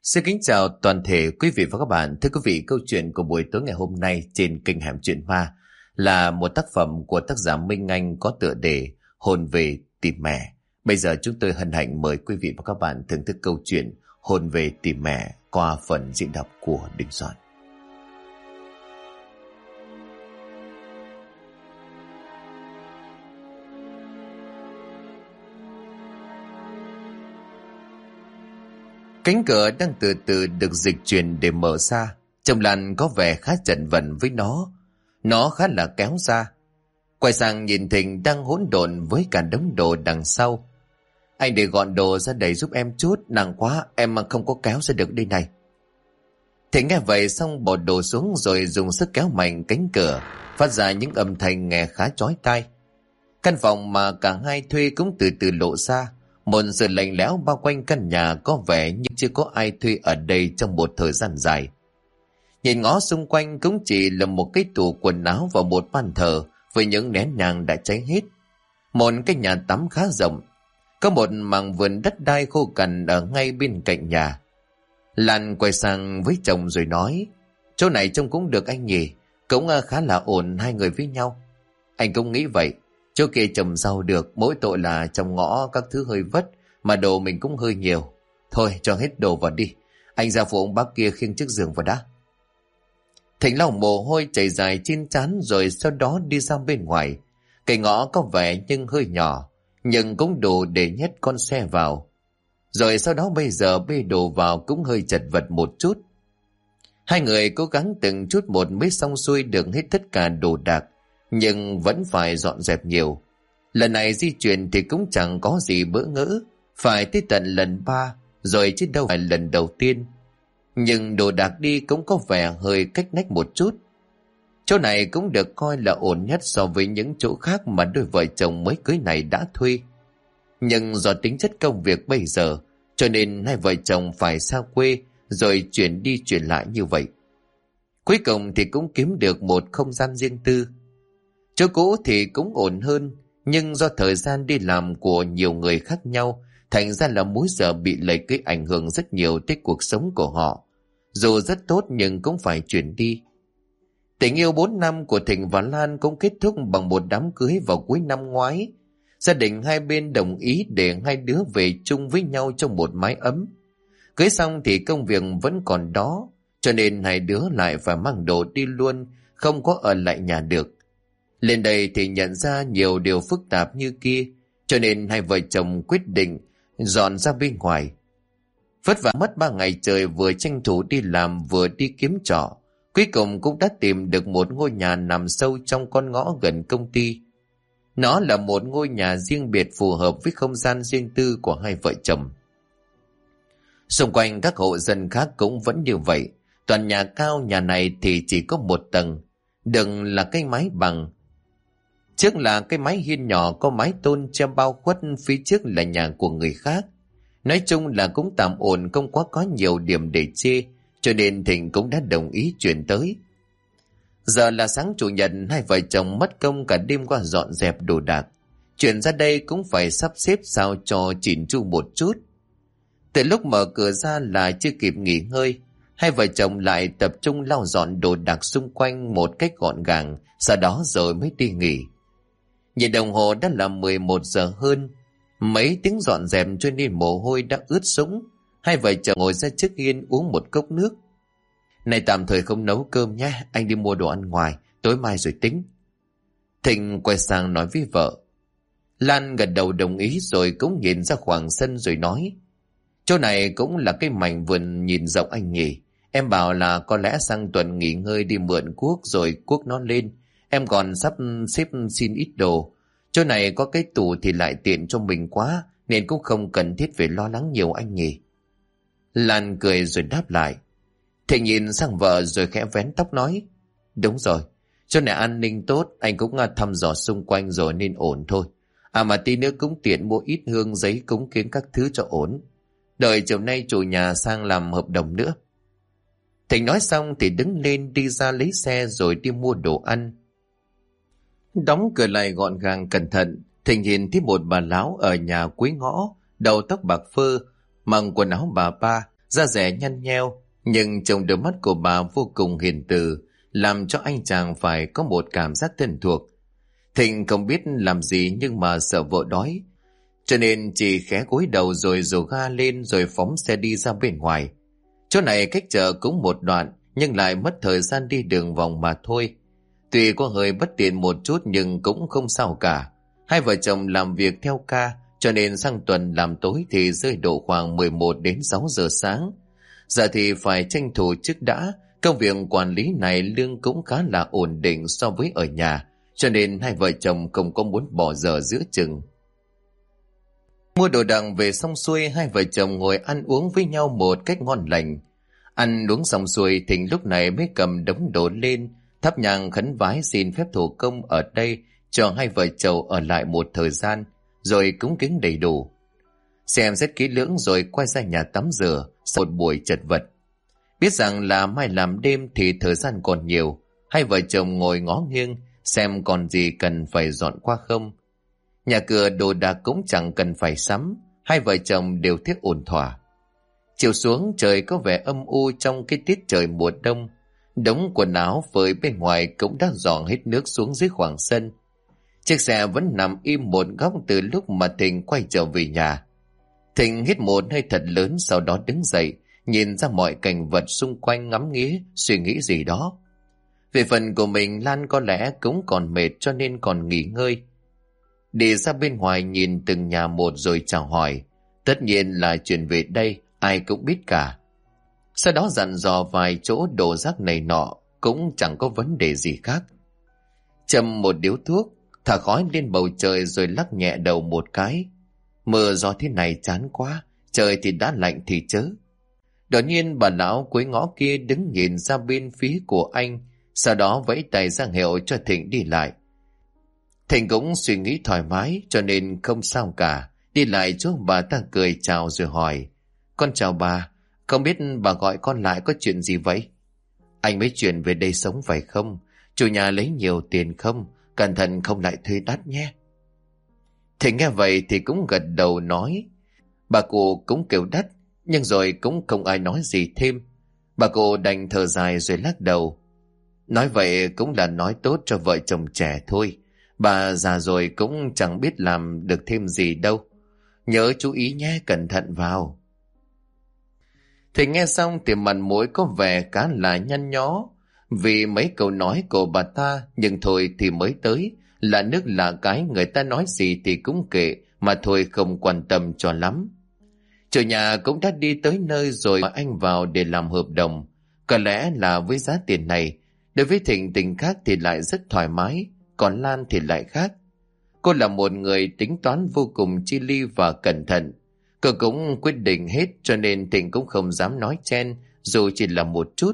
Xin kính chào toàn thể quý vị và các bạn. Thưa quý vị, câu chuyện của buổi tối ngày hôm nay trên kênh Hẻm Chuyện Ma là một tác phẩm của tác giả Minh Anh có tựa đề Hồn về tìm mẹ. Bây giờ chúng tôi hân hạnh mời quý vị và các bạn thưởng thức câu chuyện Hồn về tìm mẹ qua phần diễn đọc của Đình Soạn. Cánh cửa đang từ từ được dịch chuyển để mở ra. Trông Lan có vẻ khá chật vật với nó khá là kéo ra. Quay sang nhìn Thịnh đang hỗn độn với cả đống đồ đằng sau. Anh để gọn đồ ra đầy giúp em chút, nặng quá em mà không có kéo ra được đây này. Thịnh nghe vậy xong bỏ đồ xuống rồi dùng sức kéo mạnh cánh cửa, phát ra những âm thanh nghe khá chói tai. Căn phòng mà cả hai thuê cũng từ từ lộ ra. Một sự lạnh lẽo bao quanh căn nhà, có vẻ như chưa có ai thuê ở đây trong một thời gian dài. Nhìn ngó xung quanh cũng chỉ là một cái tủ quần áo và một bàn thờ với những nén nhang đã cháy hết. Một cái nhà tắm khá rộng, có một mảng vườn đất đai khô cằn ở ngay bên cạnh nhà. Lan quay sang với chồng rồi nói: chỗ này trông cũng được anh nhỉ, cũng khá là ổn hai người với nhau. Anh cũng nghĩ vậy. Chỗ kia trồng rau được, mỗi tội là trong ngõ các thứ hơi vất, mà đồ mình cũng hơi nhiều. Thôi cho hết đồ vào đi, anh ra phụ ông bác kia khiêng chiếc giường vào đã. Thịnh lau mồ hôi chảy dài trên trán rồi sau đó đi ra bên ngoài. Cái ngõ có vẻ nhưng hơi nhỏ, nhưng cũng đủ để nhét con xe vào. Rồi sau đó bây giờ bê đồ vào cũng hơi chật vật một chút. Hai người cố gắng từng chút một mới xong xuôi được hết tất cả đồ đạc, nhưng vẫn phải dọn dẹp nhiều. Lần này di chuyển thì cũng chẳng có gì bỡ ngỡ, phải tới tận lần 3 rồi chứ đâu phải lần đầu tiên. Nhưng đồ đạc đi cũng có vẻ hơi cách nách một chút. Chỗ này cũng được coi là ổn nhất so với những chỗ khác mà đôi vợ chồng mới cưới này đã thuê. Nhưng do tính chất công việc bây giờ, cho nên hai vợ chồng phải xa quê rồi chuyển đi chuyển lại như vậy. Cuối cùng thì cũng kiếm được một không gian riêng tư. Chỗ cũ thì cũng ổn hơn, nhưng do thời gian đi làm của nhiều người khác nhau, thành ra là múi giờ bị lệch cái ảnh hưởng rất nhiều tới cuộc sống của họ. Dù rất tốt nhưng cũng phải chuyển đi. Tình yêu 4 năm của Thịnh và Lan cũng kết thúc bằng một đám cưới vào cuối năm ngoái. Gia đình hai bên đồng ý để hai đứa về chung với nhau trong một mái ấm. Cưới xong thì công việc vẫn còn đó, cho nên hai đứa lại phải mang đồ đi luôn, không có ở lại nhà được. Lên đây thì nhận ra nhiều điều phức tạp như kia, cho nên hai vợ chồng quyết định dọn ra bên ngoài. Vất vả mất 3 ngày trời, vừa tranh thủ đi làm vừa đi kiếm trọ, cuối cùng cũng đã tìm được một ngôi nhà nằm sâu trong con ngõ gần công ty. Nó là một ngôi nhà riêng biệt phù hợp với không gian riêng tư của hai vợ chồng. Xung quanh các hộ dân khác cũng vẫn như vậy, toàn nhà cao, nhà này thì chỉ có một tầng, đừng là cái mái bằng. Trước là cái mái hiên nhỏ có mái tôn che bao khuất, phía trước là nhà của người khác. Nói chung là cũng tạm ổn, không quá có nhiều điểm để chê, cho nên Thịnh cũng đã đồng ý chuyển tới. Giờ là sáng chủ nhật, hai vợ chồng mất công cả đêm qua dọn dẹp đồ đạc. Chuyển ra đây cũng phải sắp xếp sao cho chỉn chu một chút. Từ lúc mở cửa ra là chưa kịp nghỉ ngơi, hai vợ chồng lại tập trung lau dọn đồ đạc xung quanh một cách gọn gàng, sau đó rồi mới đi nghỉ. Nhìn đồng hồ đã là 11 giờ hơn, mấy tiếng dọn dẹp cho nên mồ hôi đã ướt sũng. Hai vợ chồng ngồi ra trước hiên uống một cốc nước. Này tạm thời không nấu cơm nhé, anh đi mua đồ ăn ngoài, tối mai rồi tính. Thịnh quay sang nói với vợ. Lan gật đầu đồng ý rồi cũng nhìn ra khoảng sân rồi nói: chỗ này cũng là cái mảnh vườn nhìn rộng anh nhỉ. Em bảo là có lẽ sang tuần nghỉ ngơi đi mượn cuốc rồi cuốc nó lên. Em còn sắp xếp xin ít đồ. Chỗ này có cái tủ thì lại tiện cho mình quá, nên cũng không cần thiết phải lo lắng nhiều anh nhỉ. Lan cười rồi đáp lại. Thịnh nhìn sang vợ rồi khẽ vén tóc nói: đúng rồi, chỗ này an ninh tốt, anh cũng thăm dò xung quanh rồi nên ổn thôi. À mà tí nữa cũng tiện mua ít hương giấy cúng kiến các thứ cho ổn. Đợi chiều nay chủ nhà sang làm hợp đồng nữa. Thịnh nói xong thì đứng lên đi ra lấy xe rồi đi mua đồ ăn. Đóng cửa lại gọn gàng cẩn thận, Thịnh nhìn thấy một bà lão ở nhà cuối ngõ, đầu tóc bạc phơ, mặc quần áo bà ba, da dẻ nhăn nheo, nhưng trong đôi mắt của bà vô cùng hiền từ, làm cho anh chàng phải có một cảm giác thân thuộc. Thịnh không biết làm gì nhưng mà sợ vợ đói, cho nên chỉ khẽ cúi đầu rồi rồ ga lên rồi phóng xe đi ra bên ngoài. Chỗ này cách chợ cũng một đoạn, nhưng lại mất thời gian đi đường vòng mà thôi. Tuy có hơi bất tiện một chút nhưng cũng không sao cả. Hai vợ chồng làm việc theo ca, cho nên sang tuần làm tối thì rơi độ khoảng 11 đến 6 giờ sáng. Giờ thì phải tranh thủ trước đã, công việc quản lý này lương cũng khá là ổn định so với ở nhà, cho nên hai vợ chồng không có muốn bỏ giờ giữa chừng. Mua đồ đạc về xong xuôi, hai vợ chồng ngồi ăn uống với nhau một cách ngon lành. Ăn uống xong xuôi, Thịnh lúc này mới cầm đống đồ lên, thắp nhang khấn vái xin phép thủ công ở đây cho hai vợ chồng ở lại một thời gian, rồi cúng kính đầy đủ. Xem xét kỹ lưỡng rồi quay ra nhà tắm rửa sau một buổi chật vật. Biết rằng là mai làm đêm thì thời gian còn nhiều, hai vợ chồng ngồi ngó nghiêng xem còn gì cần phải dọn qua không. Nhà cửa đồ đạc cũng chẳng cần phải sắm, hai vợ chồng đều thiết ổn thỏa. Chiều xuống trời có vẻ âm u trong cái tiết trời mùa đông. Đống quần áo phơi bên ngoài cũng đã dọn hết nước xuống dưới khoảng sân. Chiếc xe vẫn nằm im một góc từ lúc mà Thịnh quay trở về nhà. Thịnh hít một hơi thật lớn, sau đó đứng dậy, nhìn ra mọi cảnh vật xung quanh ngắm nghía, suy nghĩ gì đó. Về phần của mình, Lan có lẽ cũng còn mệt cho nên còn nghỉ ngơi. Đi ra bên ngoài nhìn từng nhà một rồi chào hỏi. Tất nhiên là chuyện về đây ai cũng biết cả. Sau đó dặn dò vài chỗ đổ rác này nọ, cũng chẳng có vấn đề gì khác. Châm một điếu thuốc, thả khói lên bầu trời rồi lắc nhẹ đầu một cái. Mưa gió thế này chán quá, trời thì đã lạnh thì chớ. Đột nhiên bà lão cuối ngõ kia đứng nhìn ra bên phía của anh, sau đó vẫy tay ra hiệu cho Thịnh đi lại. Thịnh cũng suy nghĩ thoải mái cho nên không sao cả. Đi lại chỗ bà ta cười chào rồi hỏi: Con chào bà, không biết bà gọi con lại có chuyện gì vậy? Anh mới chuyển về đây sống phải không? Chủ nhà lấy nhiều tiền không? Cẩn thận không lại thuê đắt nhé. Thịnh nghe vậy thì cũng gật đầu nói: Bà cụ cũng kêu đắt, nhưng rồi cũng không ai nói gì thêm. Bà cụ đành thở dài rồi lắc đầu. Nói vậy cũng là nói tốt cho vợ chồng trẻ thôi. Bà già rồi cũng chẳng biết làm được thêm gì đâu. Nhớ chú ý nhé, cẩn thận vào. Thì nghe xong thì mặt mũi có vẻ khá là nhăn nhó vì mấy câu nói của bà ta, nhưng thôi thì mới tới, là nước là cái, người ta nói gì thì cũng kệ, mà thôi không quan tâm cho lắm. Chủ nhà cũng đã đi tới nơi rồi mà anh vào để làm hợp đồng. Có lẽ là với giá tiền này, đối với Thịnh tình khác thì lại rất thoải mái, còn Lan thì lại khác. Cô là một người tính toán vô cùng chi li và cẩn thận. Cô cũng quyết định hết cho nên Thịnh cũng không dám nói chen dù chỉ là một chút.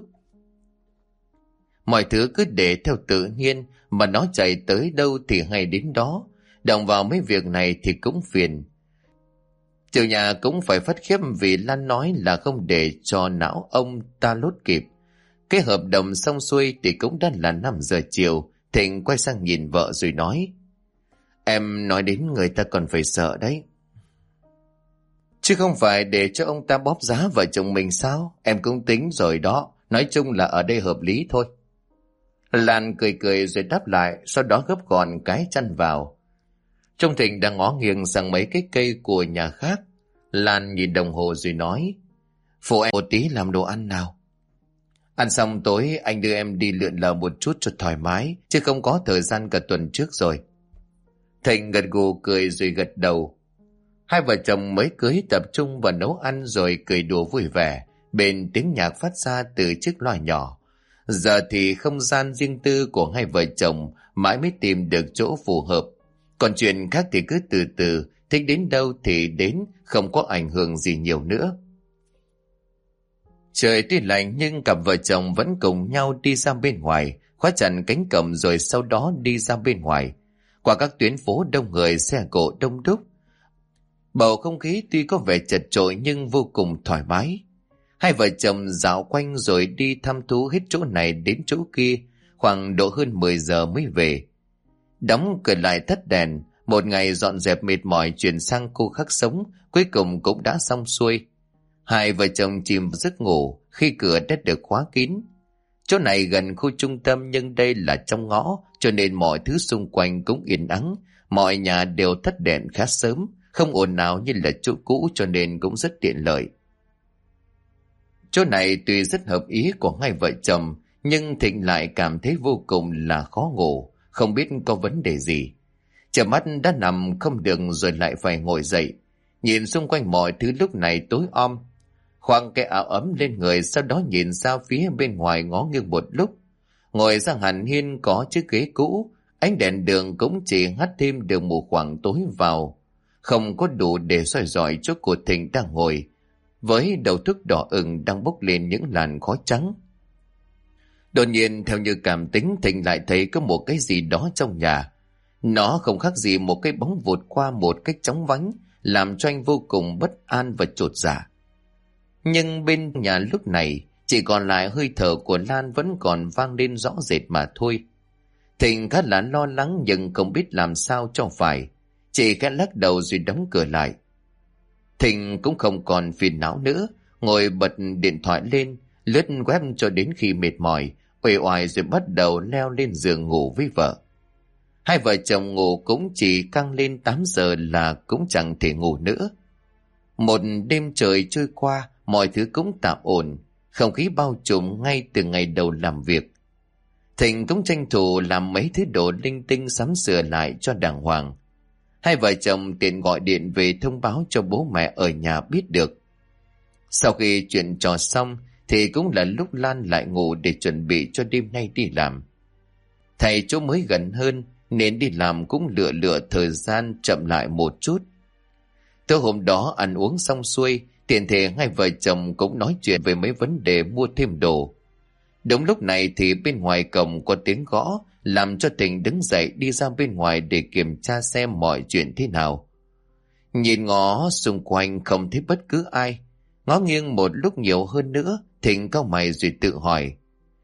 Mọi thứ cứ để theo tự nhiên, mà nó chạy tới đâu thì hay đến đó. Động vào mấy việc này thì cũng phiền. Chủ nhà cũng phải phất khiếp vì Lan nói là không để cho não ông ta lốt kịp. Cái hợp đồng xong xuôi thì cũng đã là 5 giờ chiều. Thịnh quay sang nhìn vợ rồi nói: Em nói đến người ta còn phải sợ đấy. Chứ không phải để cho ông ta bóp giá vợ chồng mình sao? Em cũng tính rồi đó. Nói chung là ở đây hợp lý thôi. Lan cười cười rồi đáp lại, sau đó gấp gọn cái chăn vào. Trông Thịnh đang ngó nghiêng sang mấy cái cây của nhà khác. Lan nhìn đồng hồ rồi nói: Phụ em một tí làm đồ ăn nào. Ăn xong tối anh đưa em đi lượn lờ một chút cho thoải mái, chứ không có thời gian cả tuần trước rồi. Thịnh gật gù cười rồi gật đầu. Hai vợ chồng mới cưới tập trung vào nấu ăn rồi cười đùa vui vẻ, bên tiếng nhạc phát ra từ chiếc loa nhỏ. Giờ thì không gian riêng tư của hai vợ chồng mãi mới tìm được chỗ phù hợp. Còn chuyện khác thì cứ từ từ, thích đến đâu thì đến, không có ảnh hưởng gì nhiều nữa. Trời tuy lạnh nhưng cặp vợ chồng vẫn cùng nhau đi ra bên ngoài, khóa chặt cánh cổng rồi sau đó đi ra bên ngoài. Qua các tuyến phố đông người, xe cộ đông đúc. Bầu không khí tuy có vẻ chật chội nhưng vô cùng thoải mái. Hai vợ chồng dạo quanh rồi đi thăm thú hết chỗ này đến chỗ kia, khoảng độ hơn 10 giờ mới về. Đóng cửa lại tắt đèn, một ngày dọn dẹp mệt mỏi chuyển sang khu khắc sống, cuối cùng cũng đã xong xuôi. Hai vợ chồng chìm vào giấc ngủ khi cửa đã được khóa kín. Chỗ này gần khu trung tâm nhưng đây là trong ngõ, cho nên mọi thứ xung quanh cũng yên ắng. Mọi nhà đều tắt đèn khá sớm, không ồn ào như là chỗ cũ, cho nên cũng rất tiện lợi. Chỗ này tuy rất hợp ý của hai vợ chồng, nhưng Thịnh lại cảm thấy vô cùng là khó ngủ, không biết có vấn đề gì. Chợp mắt đã nằm không được rồi lại phải ngồi dậy. Nhìn xung quanh mọi thứ lúc này tối om. Khoác cái áo ấm lên người, sau đó nhìn ra phía bên ngoài ngó nghiêng một lúc. Ngồi ra hẳn hiên có chiếc ghế cũ, ánh đèn đường cũng chỉ hắt thêm được một khoảng tối vào. Không có đủ để soi rọi chỗ của Thịnh đang ngồi, với đầu thức đỏ ửng đang bốc lên những làn khói trắng. Đột nhiên theo như cảm tính, Thịnh lại thấy có một cái gì đó trong nhà. Nó không khác gì một cái bóng vụt qua một cách chóng vánh, làm cho anh vô cùng bất an và chột dạ. Nhưng bên nhà lúc này chỉ còn lại hơi thở của Lan vẫn còn vang lên rõ rệt mà thôi. Thịnh khá là lo lắng nhưng không biết làm sao cho phải, chỉ khẽ lắc đầu rồi đóng cửa lại. Thịnh cũng không còn phiền não nữa, ngồi bật điện thoại lên, lướt web cho đến khi mệt mỏi, uể oải rồi bắt đầu leo lên giường ngủ với vợ. Hai vợ chồng ngủ cũng chỉ căng lên 8 giờ là cũng chẳng thể ngủ nữa. Một đêm trời trôi qua, mọi thứ cũng tạm ổn, không khí bao trùm ngay từ ngày đầu làm việc. Thịnh cũng tranh thủ làm mấy thứ đồ linh tinh sắm sửa lại cho đàng hoàng. Hai vợ chồng tiện gọi điện về thông báo cho bố mẹ ở nhà biết được. Sau khi chuyện trò xong thì cũng là lúc Lan lại ngủ để chuẩn bị cho đêm nay đi làm. Thầy chỗ mới gần hơn nên đi làm cũng lựa thời gian chậm lại một chút. Tối hôm đó ăn uống xong xuôi, tiện thể hai vợ chồng cũng nói chuyện về mấy vấn đề mua thêm đồ. Đúng lúc này thì bên ngoài cổng có tiếng gõ, làm cho Thịnh đứng dậy đi ra bên ngoài để kiểm tra xem mọi chuyện thế nào. Nhìn ngó xung quanh không thấy bất cứ ai. Ngó nghiêng một lúc nhiều hơn nữa, Thịnh cau mày rồi tự hỏi.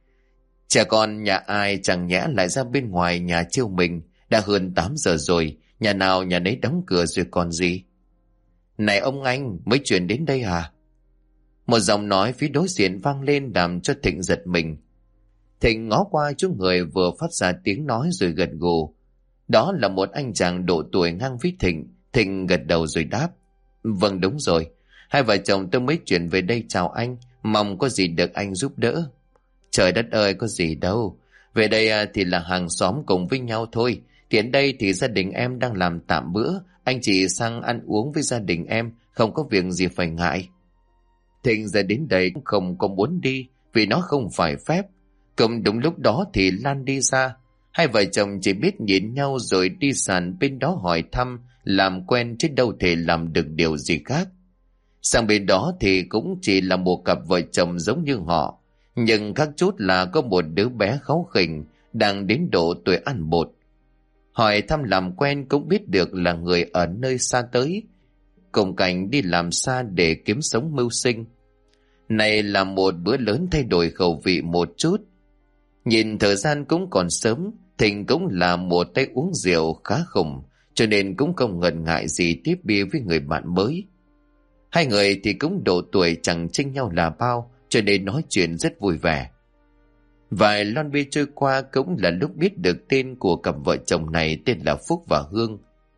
Trẻ con nhà ai chẳng nhẽ lại ra bên ngoài nhà trêu mình, đã hơn 8 giờ rồi, nhà nào nhà nấy đóng cửa rồi còn gì. Này ông anh, mới chuyển đến đây à? Một giọng nói phía đối diện vang lên làm cho Thịnh giật mình. Thịnh ngó qua chỗ người vừa phát ra tiếng nói rồi gật gù. Đó là một anh chàng độ tuổi ngang với Thịnh. Thịnh gật đầu rồi đáp. Vâng đúng rồi, hai vợ chồng tôi mới chuyển về đây chào anh, mong có gì được anh giúp đỡ. Trời đất ơi, có gì đâu. Về đây thì là hàng xóm cùng với nhau thôi. Tiện đây thì gia đình em đang làm tạm bữa, anh chị sang ăn uống với gia đình em, không có việc gì phải ngại. Thịnh ra đến đây cũng không có muốn đi, vì nó không phải phép. Cùng đúng lúc đó thì Lan đi ra. Hai vợ chồng chỉ biết nhìn nhau rồi đi sàn bên đó hỏi thăm, làm quen chứ đâu thể làm được điều gì khác. Sang bên đó thì cũng chỉ là một cặp vợ chồng giống như họ, nhưng khác chút là có một đứa bé kháu khỉnh đang đến độ tuổi ăn bột. Hỏi thăm làm quen cũng biết được là người ở nơi xa tới, cùng cảnh đi làm xa để kiếm sống mưu sinh. Này là một bữa lớn thay đổi khẩu vị một chút. Nhìn thời gian cũng còn sớm, Thịnh cũng là một tay uống rượu khá khủng, cho nên cũng không ngần ngại gì tiếp bia với người bạn mới. Hai người thì cũng độ tuổi chẳng chênh nhau là bao, cho nên nói chuyện rất vui vẻ. Vài lon bia trôi qua cũng là lúc biết được tên của cặp vợ chồng này tên là Phúc và Hương.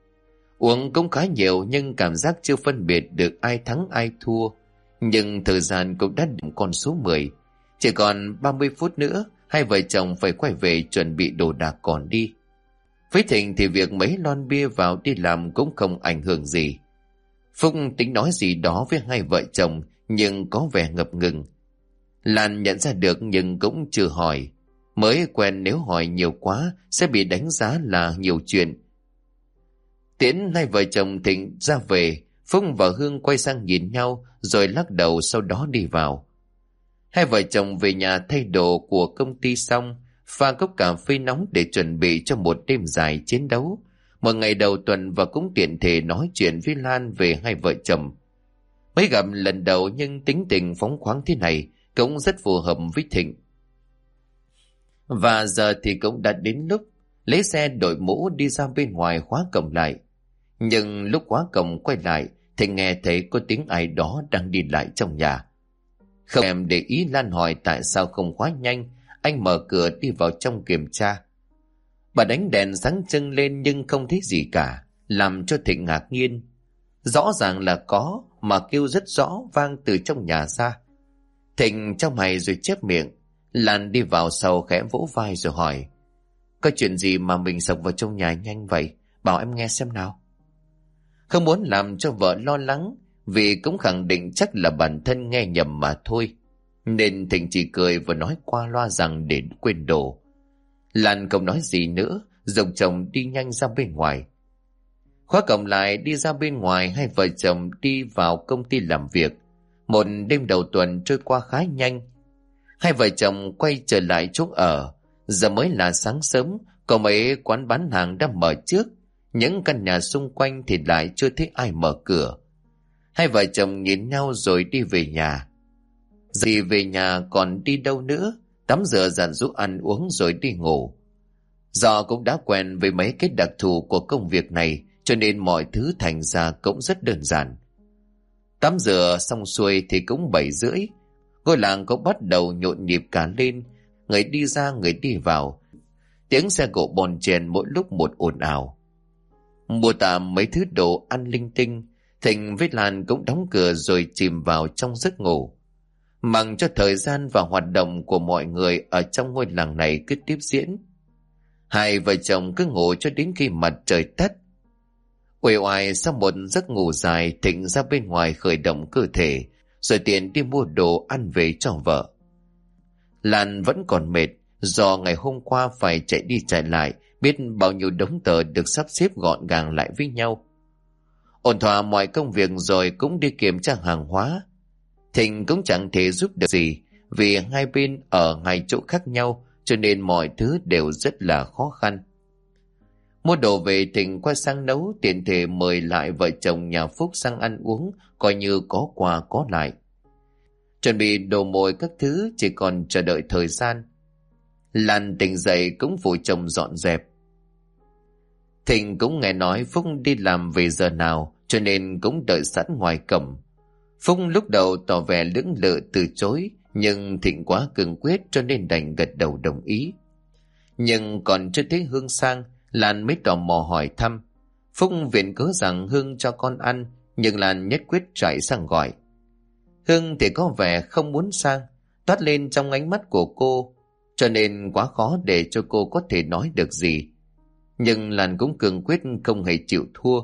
Uống cũng khá nhiều nhưng cảm giác chưa phân biệt được ai thắng ai thua. Nhưng thời gian cũng đã đến con số 10. Chỉ còn 30 phút nữa, hai vợ chồng phải quay về chuẩn bị đồ đạc còn đi. Với Thịnh thì việc mấy lon bia vào đi làm cũng không ảnh hưởng gì. Phúc tính nói gì đó với hai vợ chồng nhưng có vẻ ngập ngừng. Lan nhận ra được nhưng cũng chưa hỏi. Mới quen nếu hỏi nhiều quá sẽ bị đánh giá là nhiều chuyện. Tiễn hai vợ chồng Thịnh ra về, Phúc và Hương quay sang nhìn nhau rồi lắc đầu sau đó đi vào. Hai vợ chồng về nhà thay đồ của công ty xong, pha cốc cà phê nóng để chuẩn bị cho một đêm dài chiến đấu. Một ngày đầu tuần và cũng tiện thể nói chuyện với Lan về hai vợ chồng. Mới gặp lần đầu nhưng tính tình phóng khoáng thế này cũng rất phù hợp với Thịnh. Và giờ thì cũng đã đến lúc lấy xe đội mũ đi ra bên ngoài khóa cổng lại. Nhưng lúc khóa cổng quay lại Thịnh nghe thấy có tiếng ai đó đang đi lại trong nhà. Không em để ý, Lan hỏi tại sao không khóa nhanh. Anh mở cửa đi vào trong kiểm tra. Bà đánh đèn sáng trưng lên nhưng không thấy gì cả, làm cho Thịnh ngạc nhiên. Rõ ràng là có, mà kêu rất rõ, vang từ trong nhà ra. Thịnh trong mày rồi chép miệng. Lan đi vào sau khẽ vỗ vai rồi hỏi: có chuyện gì mà mình sộc vào trong nhà nhanh vậy? Bảo em nghe xem nào. Không muốn làm cho vợ lo lắng, vì cũng khẳng định chắc là bản thân nghe nhầm mà thôi, nên Thịnh chỉ cười và nói qua loa rằng để quên đồ. Lan không nói gì nữa, giục chồng đi nhanh ra bên ngoài. Khóa cổng lại đi ra bên ngoài, hai vợ chồng đi vào công ty làm việc. Một đêm đầu tuần trôi qua khá nhanh. Hai vợ chồng quay trở lại chỗ ở. Giờ mới là sáng sớm, có mấy quán bán hàng đã mở trước. Những căn nhà xung quanh thì lại chưa thấy ai mở cửa. Hai vợ chồng nhìn nhau rồi đi về nhà. Dì về nhà còn đi đâu nữa? Tắm rửa giặt giũ ăn uống rồi đi ngủ. Do cũng đã quen với mấy cái đặc thù của công việc này, cho nên mọi thứ thành ra cũng rất đơn giản. Tắm rửa xong xuôi thì cũng 7:30. Ngôi làng cũng bắt đầu nhộn nhịp cả lên. Người đi ra người đi vào. Tiếng xe cộ bon chen mỗi lúc một ồn ào. Mua tạm mấy thứ đồ ăn linh tinh, Thịnh với Lan cũng đóng cửa rồi chìm vào trong giấc ngủ. Mặc cho thời gian và hoạt động của mọi người ở trong ngôi làng này cứ tiếp diễn. Hai vợ chồng cứ ngủ cho đến khi mặt trời tắt. Uể oải sau một giấc ngủ dài, Thịnh ra bên ngoài khởi động cơ thể, rồi tiện đi mua đồ ăn về cho vợ. Lan vẫn còn mệt, do ngày hôm qua phải chạy đi chạy lại, biết bao nhiêu đống tờ được sắp xếp gọn gàng lại với nhau. Ổn thỏa mọi công việc rồi cũng đi kiểm tra hàng hóa. Thịnh cũng chẳng thể giúp được gì, vì hai bên ở hai chỗ khác nhau, cho nên mọi thứ đều rất là khó khăn. Mua đồ về, Thịnh quay sang nấu, tiện thể mời lại vợ chồng nhà Phúc sang ăn uống, coi như có quà có lại. Chuẩn bị đồ mồi các thứ, chỉ còn chờ đợi thời gian. Lan tỉnh dậy cũng phụ chồng dọn dẹp. Thịnh cũng nghe nói Phúc đi làm về giờ nào, cho nên cũng đợi sẵn ngoài cổng. Phúc lúc đầu tỏ vẻ lưỡng lự từ chối, nhưng Thịnh quá cương quyết cho nên đành gật đầu đồng ý. Nhưng còn chưa thấy Hương sang, Lan mới tò mò hỏi thăm. Phúc viện cớ rằng Hương cho con ăn, nhưng Lan nhất quyết chạy sang gọi. Hương thì có vẻ không muốn sang, toát lên trong ánh mắt của cô, cho nên quá khó để cho cô có thể nói được gì. Nhưng Lan cũng cương quyết không hề chịu thua.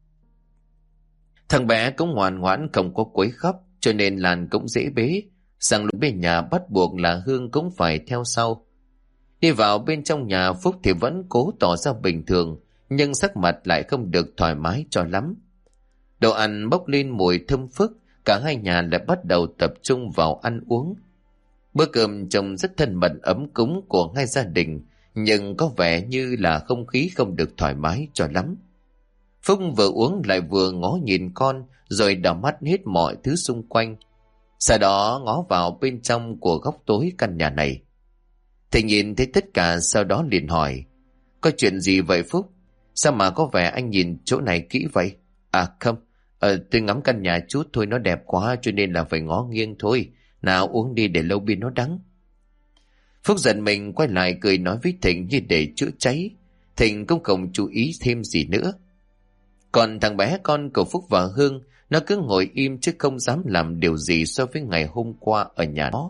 Thằng bé cũng ngoan ngoãn không có quấy khóc, cho nên Lan cũng dễ bế. Sang lúc bên nhà bắt buộc là Hương cũng phải theo sau. Đi vào bên trong nhà, Phúc thì vẫn cố tỏ ra bình thường, nhưng sắc mặt lại không được thoải mái cho lắm. Đồ ăn bốc lên mùi thơm phức, cả hai nhà lại bắt đầu tập trung vào ăn uống. Bữa cơm trông rất thân mật ấm cúng của hai gia đình, nhưng có vẻ như là không khí không được thoải mái cho lắm. Phúc vừa uống lại vừa ngó nhìn con, rồi đảo mắt hết mọi thứ xung quanh. Sau đó ngó vào bên trong của góc tối căn nhà này. Thì nhìn thấy tất cả, sau đó liền hỏi: có chuyện gì vậy Phúc? Sao mà có vẻ anh nhìn chỗ này kỹ vậy? À không, tôi ngắm căn nhà chút thôi, nó đẹp quá cho nên là phải ngó nghiêng thôi. Nào uống đi để lâu pin nó đắng. Phúc giận mình quay lại cười nói với Thịnh như để chữa cháy. Thịnh cũng không chú ý thêm gì nữa. Còn thằng bé con của Phúc và Hương, nó cứ ngồi im chứ không dám làm điều gì so với ngày hôm qua ở nhà nó.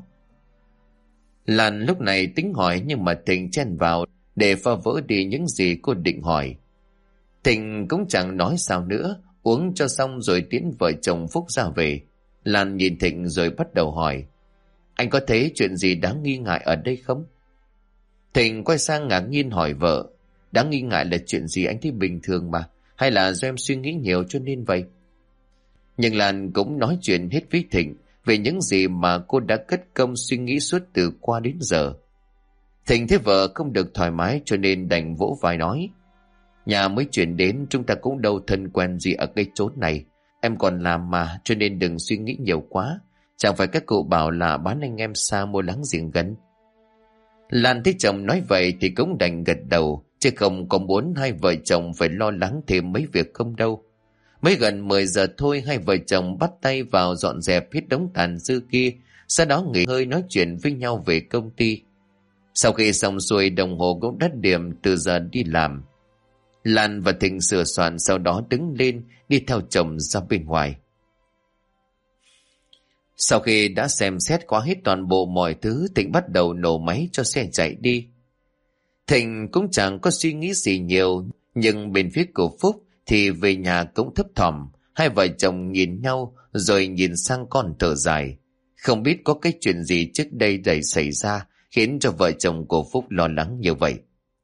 Lan lúc này tính hỏi, nhưng mà Thịnh chen vào để phá vỡ đi những gì cô định hỏi. Thịnh cũng chẳng nói sao nữa, uống cho xong rồi tiễn vợ chồng Phúc ra về. Lan nhìn Thịnh rồi bắt đầu hỏi: anh có thấy chuyện gì đáng nghi ngại ở đây không? Thịnh quay sang ngạc nhiên hỏi vợ: đáng nghi ngại là chuyện gì, anh thấy bình thường mà, hay là do em suy nghĩ nhiều cho nên vậy? Nhưng Lan cũng nói chuyện hết với Thịnh về những gì mà cô đã cất công suy nghĩ suốt từ qua đến giờ. Thịnh thấy vợ không được thoải mái cho nên đành vỗ vai nói: nhà mới chuyển đến, chúng ta cũng đâu thân quen gì ở cái chốn này. Em còn làm mà, cho nên đừng suy nghĩ nhiều quá. Chẳng phải các cụ bảo là bán anh em xa mua láng giềng gần. Lan thấy chồng nói vậy thì cũng đành gật đầu, chứ không có muốn hai vợ chồng phải lo lắng thêm mấy việc không đâu. Mới gần 10 giờ thôi, hai vợ chồng bắt tay vào dọn dẹp hết đống tàn dư kia, sau đó nghỉ ngơi nói chuyện với nhau về công ty. Sau khi xong xuôi, đồng hồ cũng đã điểm từ giờ đi làm. Lan và Thịnh sửa soạn, sau đó đứng lên đi theo chồng ra bên ngoài. Sau khi đã xem xét qua hết toàn bộ mọi thứ, Thịnh bắt đầu nổ máy cho xe chạy đi. Thịnh cũng chẳng có suy nghĩ gì nhiều, nhưng bên phía của Phúc thì về nhà cũng thấp thỏm. Hai vợ chồng nhìn nhau rồi nhìn sang con thở dài. Không biết có cái chuyện gì trước đây đầy xảy ra khiến cho vợ chồng của Phúc lo lắng như vậy.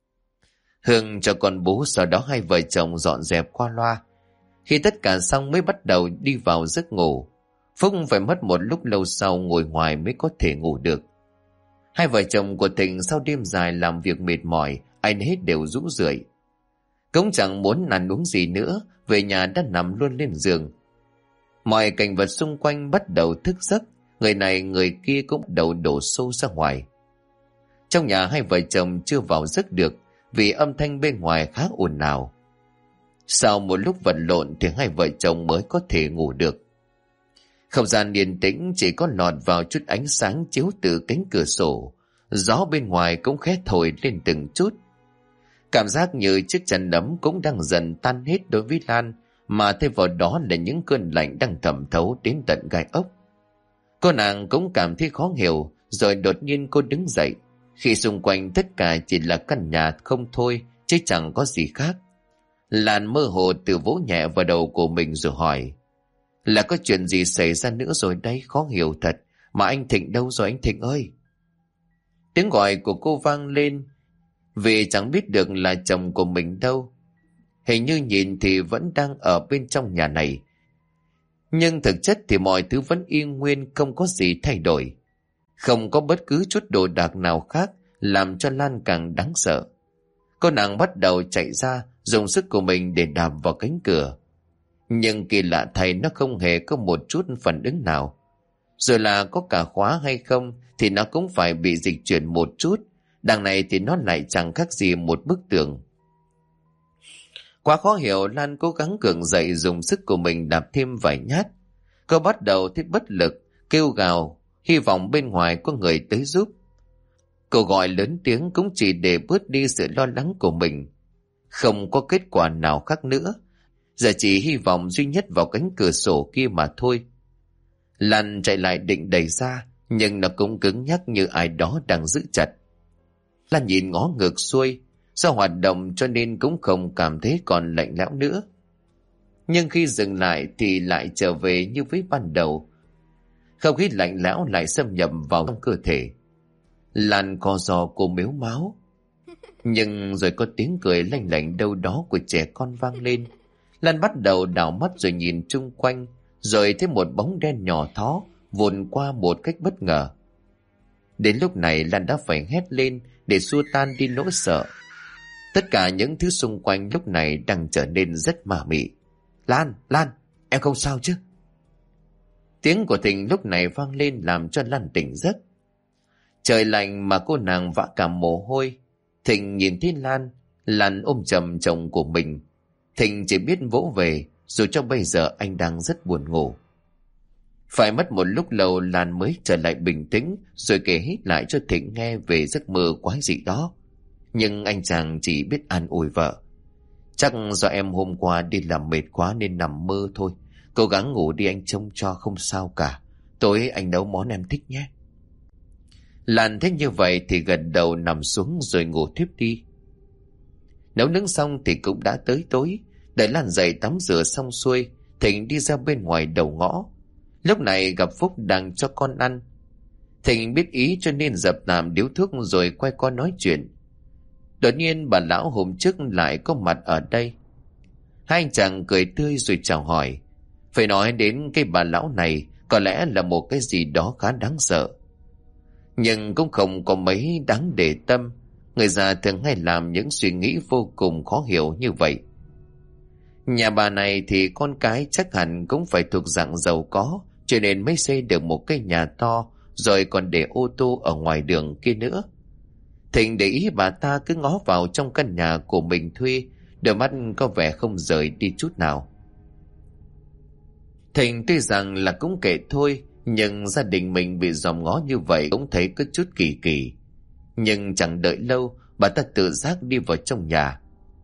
Hương cho con bú, sau đó hai vợ chồng dọn dẹp qua loa. Khi tất cả xong mới bắt đầu đi vào giấc ngủ. Phúc phải mất một lúc lâu sau ngồi ngoài mới có thể ngủ được. Hai vợ chồng của Thịnh sau đêm dài làm việc mệt mỏi, ai nấy đều rũ rượi. Cũng chẳng muốn ăn uống gì nữa, về nhà đã nằm luôn lên giường. Mọi cảnh vật xung quanh bắt đầu thức giấc, người này người kia cũng đầu đổ xô ra ngoài. Trong nhà hai vợ chồng chưa vào giấc được vì âm thanh bên ngoài khá ồn ào. Sau một lúc vật lộn thì hai vợ chồng mới có thể ngủ được. Không gian yên tĩnh, chỉ có lọt vào chút ánh sáng chiếu từ cánh cửa sổ. Gió bên ngoài cũng khẽ thổi lên từng chút. Cảm giác như chiếc chăn ấm cũng đang dần tan hết đối với Lan, mà thêm vào đó là những cơn lạnh đang thẩm thấu đến tận gai ốc. Cô nàng cũng cảm thấy khó hiểu, rồi đột nhiên cô đứng dậy, khi xung quanh tất cả chỉ là căn nhà không thôi, chứ chẳng có gì khác. Lan mơ hồ tự vỗ nhẹ vào đầu của mình rồi hỏi: là có chuyện gì xảy ra nữa rồi đây, khó hiểu thật. Mà anh Thịnh đâu rồi anh Thịnh ơi? Tiếng gọi của cô vang lên, vì chẳng biết được là chồng của mình đâu. Hình như nhìn thì vẫn đang ở bên trong nhà này, nhưng thực chất thì mọi thứ vẫn y nguyên, không có gì thay đổi. Không có bất cứ chút đồ đạc nào khác, làm cho Lan càng đáng sợ. Cô nàng bắt đầu chạy ra, dùng sức của mình để đạp vào cánh cửa. Nhưng kỳ lạ thay, nó không hề có một chút phản ứng nào. Rồi là có cả khóa hay không thì nó cũng phải bị dịch chuyển một chút. Đằng này thì nó lại chẳng khác gì một bức tường. Quá khó hiểu, Lan cố gắng gượng dậy, dùng sức của mình đạp thêm vài nhát. Cô bắt đầu thấy bất lực, kêu gào, hy vọng bên ngoài có người tới giúp. Cô gọi lớn tiếng cũng chỉ để bớt đi sự lo lắng của mình. Không có kết quả nào khác nữa, giờ chỉ hy vọng duy nhất vào cánh cửa sổ kia mà thôi. Lan chạy lại định đẩy ra, nhưng nó cũng cứng nhắc như ai đó đang giữ chặt. Lan nhìn ngó ngược xuôi, do hoạt động cho nên cũng không cảm thấy còn lạnh lẽo nữa. Nhưng khi dừng lại thì lại trở về như với ban đầu. Không khí lạnh lẽo lại xâm nhập vào trong cơ thể. Lan co giò, cô mếu máo. Nhưng rồi có tiếng cười lanh lảnh đâu đó của trẻ con vang lên. Lan bắt đầu đảo mắt rồi nhìn chung quanh, rồi thấy một bóng đen nhỏ thó vụn qua một cách bất ngờ. Đến lúc này Lan đã phải hét lên để xua tan đi nỗi sợ. Tất cả những thứ xung quanh lúc này đang trở nên rất ma mị. Lan, Lan, em không sao chứ? Tiếng của Thịnh lúc này vang lên làm cho Lan tỉnh giấc. Trời lạnh mà cô nàng vã cả mồ hôi. Thịnh nhìn thấy Lan, Lan ôm chầm chồng của mình. Thịnh chỉ biết vỗ về, dù cho bây giờ anh đang rất buồn ngủ. Phải mất một lúc lâu Lan mới trở lại bình tĩnh, rồi kể hết lại cho Thịnh nghe về giấc mơ quái dị đó. Nhưng anh chàng chỉ biết an ủi vợ. Chắc do em hôm qua đi làm mệt quá nên nằm mơ thôi. Cố gắng ngủ đi, anh trông cho không sao cả. Tối anh nấu món em thích nhé. Lan thấy như vậy thì gật đầu nằm xuống rồi ngủ thiếp đi. Nấu nướng xong thì cũng đã tới tối. Đợi Lan dậy tắm rửa xong xuôi, Thịnh đi ra bên ngoài đầu ngõ. Lúc này gặp Phúc đang cho con ăn. Thịnh biết ý cho nên dập tạm điếu thuốc rồi quay qua nói chuyện. Đột nhiên bà lão hôm trước lại có mặt ở đây. Hai anh chàng cười tươi rồi chào hỏi. Phải nói đến cái bà lão này có lẽ là một cái gì đó khá đáng sợ, nhưng cũng không có mấy đáng để tâm. Người già thường hay làm những suy nghĩ vô cùng khó hiểu như vậy. Nhà bà này thì con cái chắc hẳn cũng phải thuộc dạng giàu có, cho nên mới xây được một cái nhà to, rồi còn để ô tô ở ngoài đường kia nữa. Thịnh để ý bà ta cứ ngó vào trong căn nhà của mình thuê, đôi mắt có vẻ không rời đi chút nào. Thịnh tuy rằng là cũng kệ thôi, nhưng gia đình mình bị dòm ngó như vậy cũng thấy có chút kỳ kỳ. Nhưng chẳng đợi lâu, bà ta tự giác đi vào trong nhà,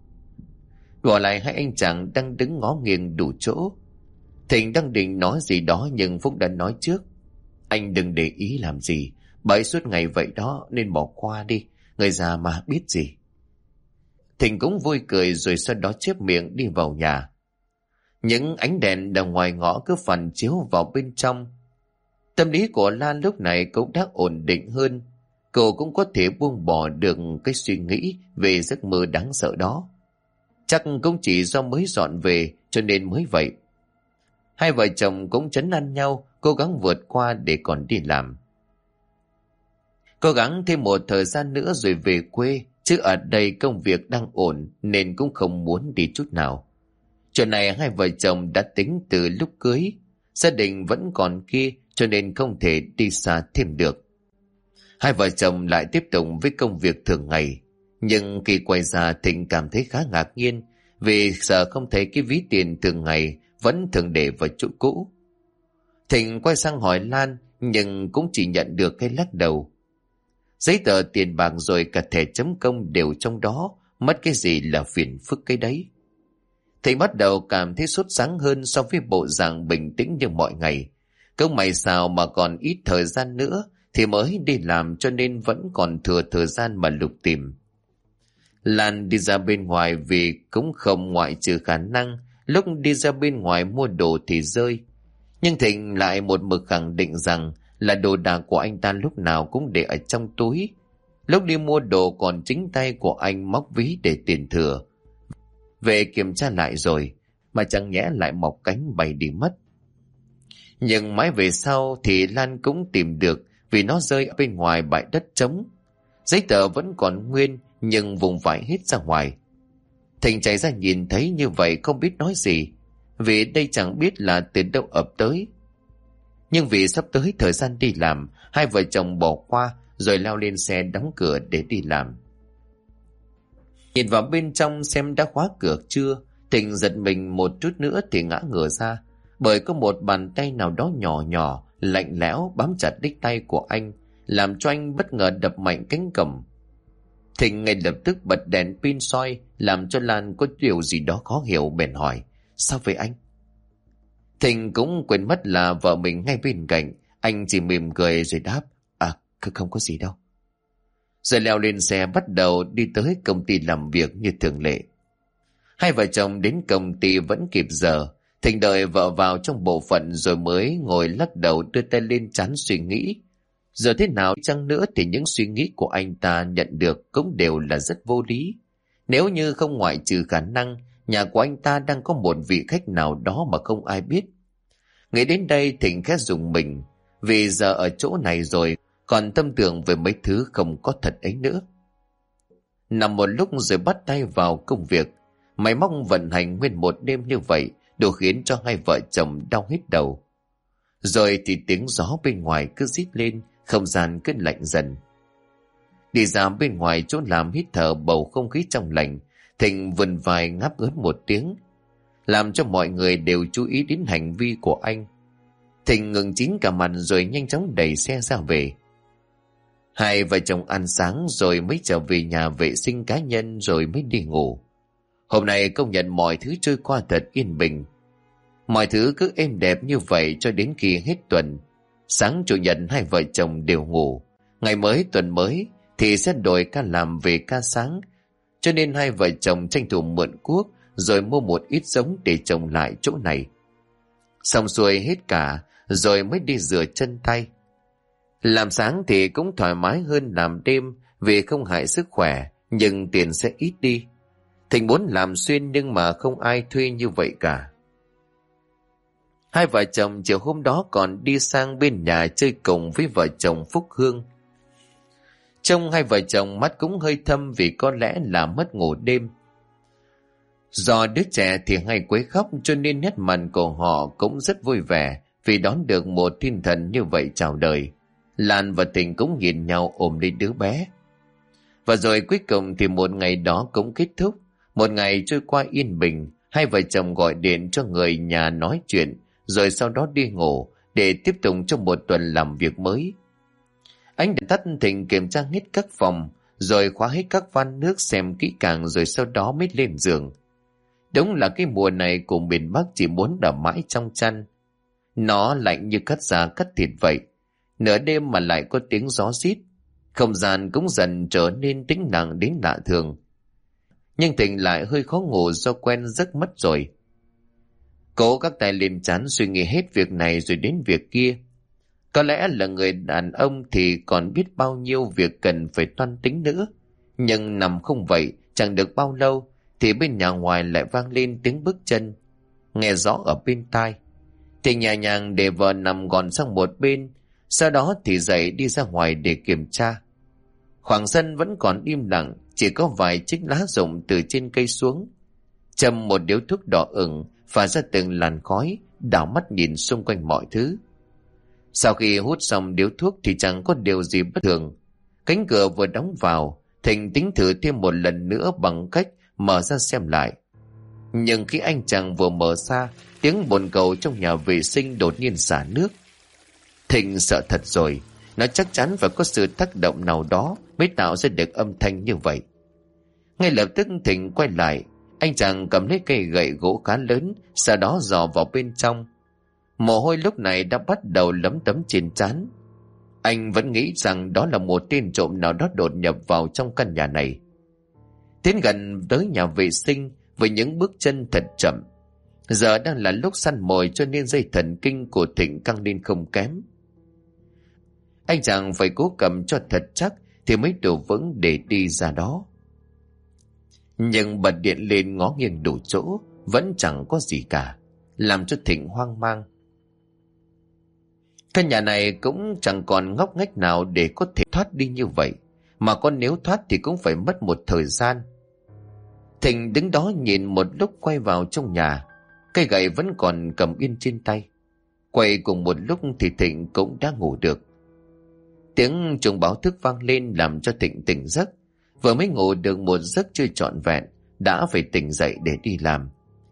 gọi lại hai anh chàng đang đứng ngó nghiêng đủ chỗ. Thịnh đang định nói gì đó nhưng Phúc đã nói trước: "Anh đừng để ý làm gì, bà ấy suốt ngày vậy đó nên bỏ qua đi, người già mà biết gì." Thịnh cũng vui cười rồi sau đó chép miệng đi vào nhà. Những ánh đèn đằng ngoài ngõ cứ phản chiếu vào bên trong. Tâm lý của Lan lúc này cũng đã ổn định hơn. Cô cũng có thể buông bỏ được cái suy nghĩ về giấc mơ đáng sợ đó. Chắc cũng chỉ do mới dọn về cho nên mới vậy. Hai vợ chồng cũng trấn an nhau, cố gắng vượt qua để còn đi làm. Cố gắng thêm một thời gian nữa rồi về quê, chứ ở đây công việc đang ổn nên cũng không muốn đi chút nào. Chuyện này hai vợ chồng đã tính từ lúc cưới, gia đình vẫn còn kia cho nên không thể đi xa thêm được. Hai vợ chồng lại tiếp tục với công việc thường ngày, nhưng khi quay ra Thịnh cảm thấy khá ngạc nhiên vì giờ không thấy cái ví tiền thường ngày vẫn thường để vào chỗ cũ. Thịnh quay sang hỏi Lan nhưng cũng chỉ nhận được cái lắc đầu. Giấy tờ tiền bạc rồi cả thẻ chấm công đều trong đó, mất cái gì là phiền phức cái đấy. Thịnh bắt đầu cảm thấy sốt sáng hơn so với bộ dạng bình tĩnh như mọi ngày. Công mày sao mà còn ít thời gian nữa thì mới đi làm cho nên vẫn còn thừa thời gian mà lục tìm. Lan đi ra bên ngoài vì cũng không ngoại trừ khả năng lúc đi ra bên ngoài mua đồ thì rơi. Nhưng Thịnh lại một mực khẳng định rằng là đồ đạc của anh ta lúc nào cũng để ở trong túi. Lúc đi mua đồ còn chính tay của anh móc ví để tiền thừa. Về kiểm tra lại rồi mà chẳng nhẽ lại mọc cánh bay đi mất. Nhưng mãi về sau thì Lan cũng tìm được vì nó rơi ở bên ngoài bãi đất trống. Giấy tờ vẫn còn nguyên nhưng vùng vải hết ra ngoài. Thịnh chạy ra nhìn thấy như vậy không biết nói gì, vì đây chẳng biết là từ đâu ập tới. Nhưng vì sắp tới thời gian đi làm, hai vợ chồng bỏ qua rồi leo lên xe đóng cửa để đi làm. Nhìn vào bên trong xem đã khóa cửa chưa, Thịnh giật mình một chút nữa thì ngã ngửa ra, bởi có một bàn tay nào đó nhỏ nhỏ, lạnh lẽo bám chặt đích tay của anh, làm cho anh bất ngờ đập mạnh cánh cổng. Thịnh ngay lập tức bật đèn pin soi, làm cho Lan có điều gì đó khó hiểu bèn hỏi: "Sao vậy anh?" Thịnh cũng quên mất là vợ mình ngay bên cạnh, anh chỉ mỉm cười rồi đáp: Không có gì đâu." Rồi leo lên xe bắt đầu đi tới công ty làm việc như thường lệ. Hai vợ chồng đến công ty vẫn kịp giờ. Thịnh đợi vợ vào trong bộ phận rồi mới ngồi lắc đầu đưa tay lên trán suy nghĩ. Giờ thế nào chăng nữa thì những suy nghĩ của anh ta nhận được cũng đều là rất vô lý. Nếu như không ngoại trừ khả năng nhà của anh ta đang có một vị khách nào đó mà không ai biết. Nghĩ đến đây Thịnh khẽ rùng mình, vì giờ ở chỗ này rồi còn tâm tưởng về mấy thứ không có thật ấy nữa. Nằm một lúc rồi bắt tay vào công việc. Máy móc vận hành nguyên một đêm như vậy đủ khiến cho hai vợ chồng đau hết đầu. Rồi thì tiếng gió bên ngoài cứ rít lên, không gian cứ lạnh dần. Đi ra bên ngoài chỗ làm hít thở bầu không khí trong lành, Thịnh vươn vai ngáp ớt một tiếng, làm cho mọi người đều chú ý đến hành vi của anh. Thịnh ngừng chín cả mặt rồi nhanh chóng đẩy xe ra về. Hai vợ chồng ăn sáng rồi mới trở về nhà vệ sinh cá nhân rồi mới đi ngủ. Hôm nay công nhận mọi thứ trôi qua thật yên bình. Mọi thứ cứ êm đẹp như vậy cho đến khi hết tuần. Sáng chủ nhật hai vợ chồng đều ngủ. Ngày mới tuần mới thì sẽ đổi ca làm về ca sáng. Cho nên hai vợ chồng tranh thủ mượn cuốc rồi mua một ít giống để trồng lại chỗ này. Xong xuôi hết cả rồi mới đi rửa chân tay. Làm sáng thì cũng thoải mái hơn làm đêm vì không hại sức khỏe, nhưng tiền sẽ ít đi. Thịnh muốn làm xuyên nhưng mà không ai thuê như vậy cả. Hai vợ chồng chiều hôm đó còn đi sang bên nhà chơi cùng với vợ chồng Phúc Hương. Trông hai vợ chồng mắt cũng hơi thâm vì có lẽ là mất ngủ đêm. Do đứa trẻ thì hay quấy khóc cho nên nét mặt của họ cũng rất vui vẻ vì đón được một thiên thần như vậy chào đời. Lan và Thịnh cũng nhìn nhau ôm lấy đứa bé. Và rồi cuối cùng thì một ngày đó cũng kết thúc. Một ngày trôi qua yên bình, hai vợ chồng gọi điện cho người nhà nói chuyện rồi sau đó đi ngủ để tiếp tục trong một tuần làm việc mới. Anh đã tắt Thịnh kiểm tra hết các phòng, rồi khóa hết các van nước xem kỹ càng, rồi sau đó mới lên giường. Đúng là cái mùa này của miền Bắc chỉ muốn nằm mãi trong chăn. Nó lạnh như cắt da cắt thịt vậy. Nửa đêm mà lại có tiếng gió rít, không gian cũng dần trở nên tĩnh lặng đến lạ thường. Nhưng Thịnh lại hơi khó ngủ do quen giấc mất rồi. Cố các tay lên trán suy nghĩ hết việc này rồi đến việc kia. Có lẽ là người đàn ông thì còn biết bao nhiêu việc cần phải toan tính nữa. Nhưng nằm không vậy, chẳng được bao lâu thì bên nhà ngoài lại vang lên tiếng bước chân, nghe rõ ở bên tai. Thì nhẹ nhàng để vợ nằm gọn sang một bên, sau đó thì dậy đi ra ngoài để kiểm tra. Khoảng sân vẫn còn im lặng, chỉ có vài chiếc lá rụng từ trên cây xuống. Châm một điếu thuốc đỏ ửng phả ra từng làn khói, đảo mắt nhìn xung quanh mọi thứ. Sau khi hút xong điếu thuốc thì chẳng có điều gì bất thường. Cánh cửa vừa đóng vào, Thịnh tính thử thêm một lần nữa bằng cách mở ra xem lại. Nhưng khi anh chàng vừa mở ra, tiếng bồn cầu trong nhà vệ sinh đột nhiên xả nước. Thịnh sợ thật rồi, nó chắc chắn phải có sự tác động nào đó mới tạo ra được âm thanh như vậy. Ngay lập tức Thịnh quay lại, anh chàng cầm lấy cây gậy gỗ khá lớn, sau đó dò vào bên trong. Mồ hôi lúc này đã bắt đầu lấm tấm trên trán. Anh vẫn nghĩ rằng đó là một tên trộm nào đó đột nhập vào trong căn nhà này. Tiến gần tới nhà vệ sinh với những bước chân thật chậm. Giờ đang là lúc săn mồi cho nên dây thần kinh của Thịnh căng lên không kém. Anh chàng phải cố cầm cho thật chắc thì mới đủ vững để đi ra đó. Nhưng bật điện lên ngó nghiêng đủ chỗ, vẫn chẳng có gì cả, làm cho Thịnh hoang mang. Căn nhà này cũng chẳng còn ngóc ngách nào để có thể thoát đi như vậy, mà còn nếu thoát thì cũng phải mất một thời gian. Thịnh đứng đó nhìn một lúc quay vào trong nhà, cây gậy vẫn còn cầm yên trên tay. Quay cùng một lúc thì Thịnh cũng đã ngủ được. Tiếng chuông báo thức vang lên làm cho Thịnh tỉnh giấc. Vừa mới ngủ được một giấc chưa trọn vẹn, đã phải tỉnh dậy để đi làm.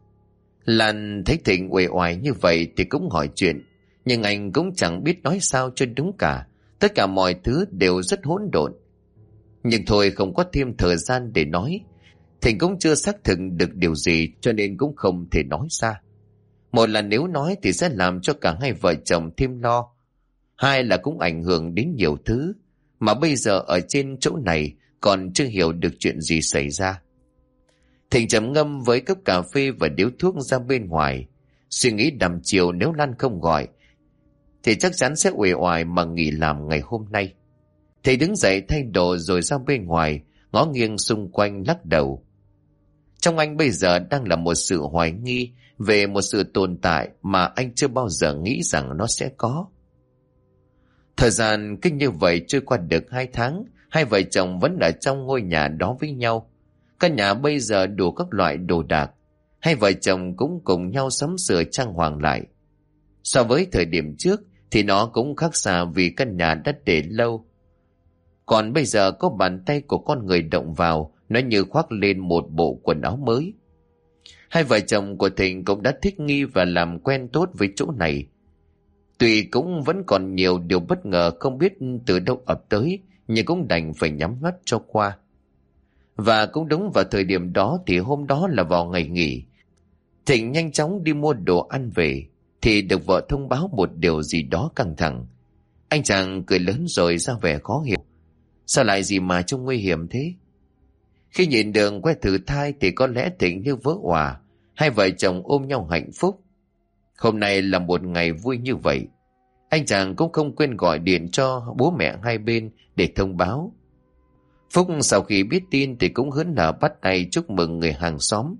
Lan thấy Thịnh uể oải như vậy thì cũng hỏi chuyện, nhưng anh cũng chẳng biết nói sao cho đúng cả. Tất cả mọi thứ đều rất hỗn độn. Nhưng thôi không có thêm thời gian để nói. Thịnh cũng chưa xác thực được điều gì cho nên cũng không thể nói ra. Một là nếu nói thì sẽ làm cho cả hai vợ chồng thêm lo. Hai là cũng ảnh hưởng đến nhiều thứ, mà bây giờ ở trên chỗ này còn chưa hiểu được chuyện gì xảy ra. Thịnh trầm ngâm với cốc cà phê và điếu thuốc ra bên ngoài. Suy nghĩ đăm chiều nếu Lan không gọi thì chắc chắn sẽ uể oải mà nghỉ làm ngày hôm nay. Thầy đứng dậy thay đồ rồi ra bên ngoài, ngó nghiêng xung quanh lắc đầu. Trong anh bây giờ đang là một sự hoài nghi về một sự tồn tại mà anh chưa bao giờ nghĩ rằng nó sẽ có. Thời gian cứ như vậy trôi qua được 2 tháng, hai vợ chồng vẫn ở trong ngôi nhà đó với nhau. Căn nhà bây giờ đủ các loại đồ đạc. Hai vợ chồng cũng cùng nhau sắm sửa trang hoàng lại. So với thời điểm trước thì nó cũng khác xa vì căn nhà đã để lâu. Còn bây giờ có bàn tay của con người động vào, nó như khoác lên một bộ quần áo mới. Hai vợ chồng của Thịnh cũng đã thích nghi và làm quen tốt với chỗ này. Tuy cũng vẫn còn nhiều điều bất ngờ không biết từ đâu ập tới, nhưng cũng đành phải nhắm mắt cho qua. Và cũng đúng vào thời điểm đó thì hôm đó là vào ngày nghỉ. Thịnh nhanh chóng đi mua đồ ăn về thì được vợ thông báo một điều gì đó căng thẳng. Anh chàng cười lớn rồi ra vẻ khó hiểu. Sao lại gì mà trông nguy hiểm thế? Khi nhìn đường que thử thai thì có lẽ Thịnh như vỡ òa. Hai vợ chồng ôm nhau hạnh phúc. Hôm nay là một ngày vui như vậy. Anh chàng cũng không quên gọi điện cho bố mẹ hai bên để thông báo. Phúc sau khi biết tin thì cũng hớn hở bắt tay chúc mừng người hàng xóm.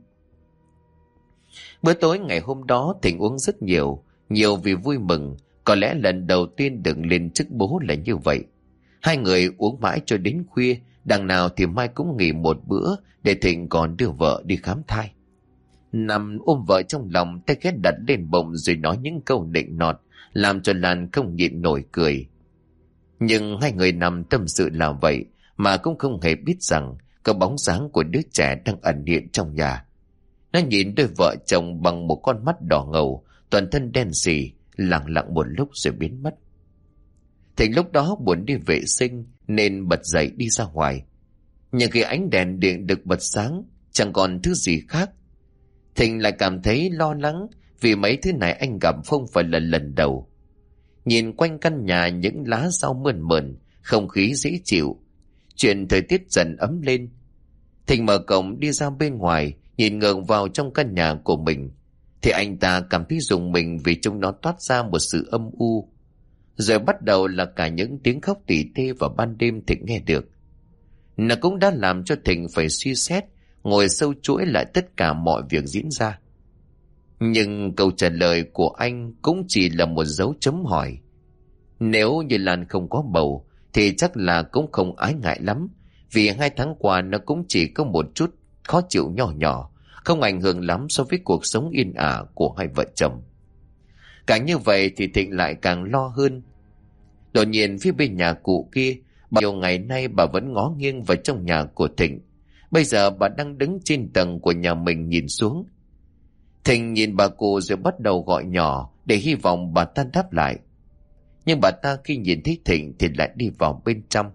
Bữa tối ngày hôm đó Thịnh uống rất nhiều vì vui mừng. Có lẽ lần đầu tiên được lên chức bố là như vậy. Hai người uống mãi cho đến khuya, đằng nào thì mai cũng nghỉ một bữa để Thịnh còn đưa vợ đi khám thai. Nằm ôm vợ trong lòng, tay khẽ đặt lên bụng rồi nói những câu nịnh nọt, làm cho Lan không nhịn nổi cười. Nhưng hai người nằm tâm sự là vậy, mà cũng không hề biết rằng có bóng dáng của đứa trẻ đang ẩn hiện trong nhà. Nó nhìn đôi vợ chồng bằng một con mắt đỏ ngầu, toàn thân đen sì, lặng lặng một lúc rồi biến mất. Thịnh lúc đó buồn đi vệ sinh nên bật dậy đi ra ngoài. Nhưng khi ánh đèn điện được bật sáng, chẳng còn thứ gì khác. Thịnh lại cảm thấy lo lắng vì mấy thứ này anh gặp không phải là lần đầu. Nhìn quanh căn nhà những lá rau mơn mởn, không khí dễ chịu. Chuyện thời tiết dần ấm lên. Thịnh mở cổng đi ra bên ngoài, nhìn ngược vào trong căn nhà của mình. Thì anh ta cảm thấy rùng mình vì trong nó toát ra một sự âm u. Rồi bắt đầu là cả những tiếng khóc tỉ tê vào ban đêm Thịnh nghe được. Nó cũng đã làm cho Thịnh phải suy xét, ngồi sâu chuỗi lại tất cả mọi việc diễn ra. Nhưng câu trả lời của anh cũng chỉ là một dấu chấm hỏi. Nếu như Lan không có bầu thì chắc là cũng không ái ngại lắm, vì 2 tháng qua nó cũng chỉ có một chút khó chịu nhỏ nhỏ, không ảnh hưởng lắm so với cuộc sống yên ả của hai vợ chồng. Càng như vậy thì Thịnh lại càng lo hơn. Đột nhiên phía bên nhà cụ kia, bao nhiêu ngày nay bà vẫn ngó nghiêng vào trong nhà của Thịnh. Bây giờ bà đang đứng trên tầng của nhà mình nhìn xuống. Thịnh nhìn bà cụ rồi bắt đầu gọi nhỏ để hy vọng bà ta đáp lại. Nhưng bà ta khi nhìn thấy Thịnh thì lại đi vào bên trong.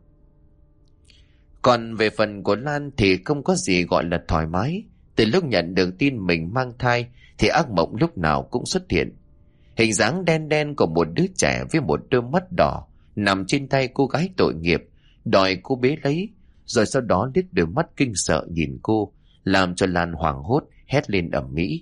Còn về phần của Lan thì không có gì gọi là thoải mái. Từ lúc nhận được tin mình mang thai thì ác mộng lúc nào cũng xuất hiện. Hình dáng đen đen của một đứa trẻ với một đôi mắt đỏ nằm trên tay cô gái tội nghiệp, đòi cô bế lấy, rồi sau đó liếc đôi mắt kinh sợ nhìn cô, làm cho Lan hoảng hốt hét lên ầm ĩ.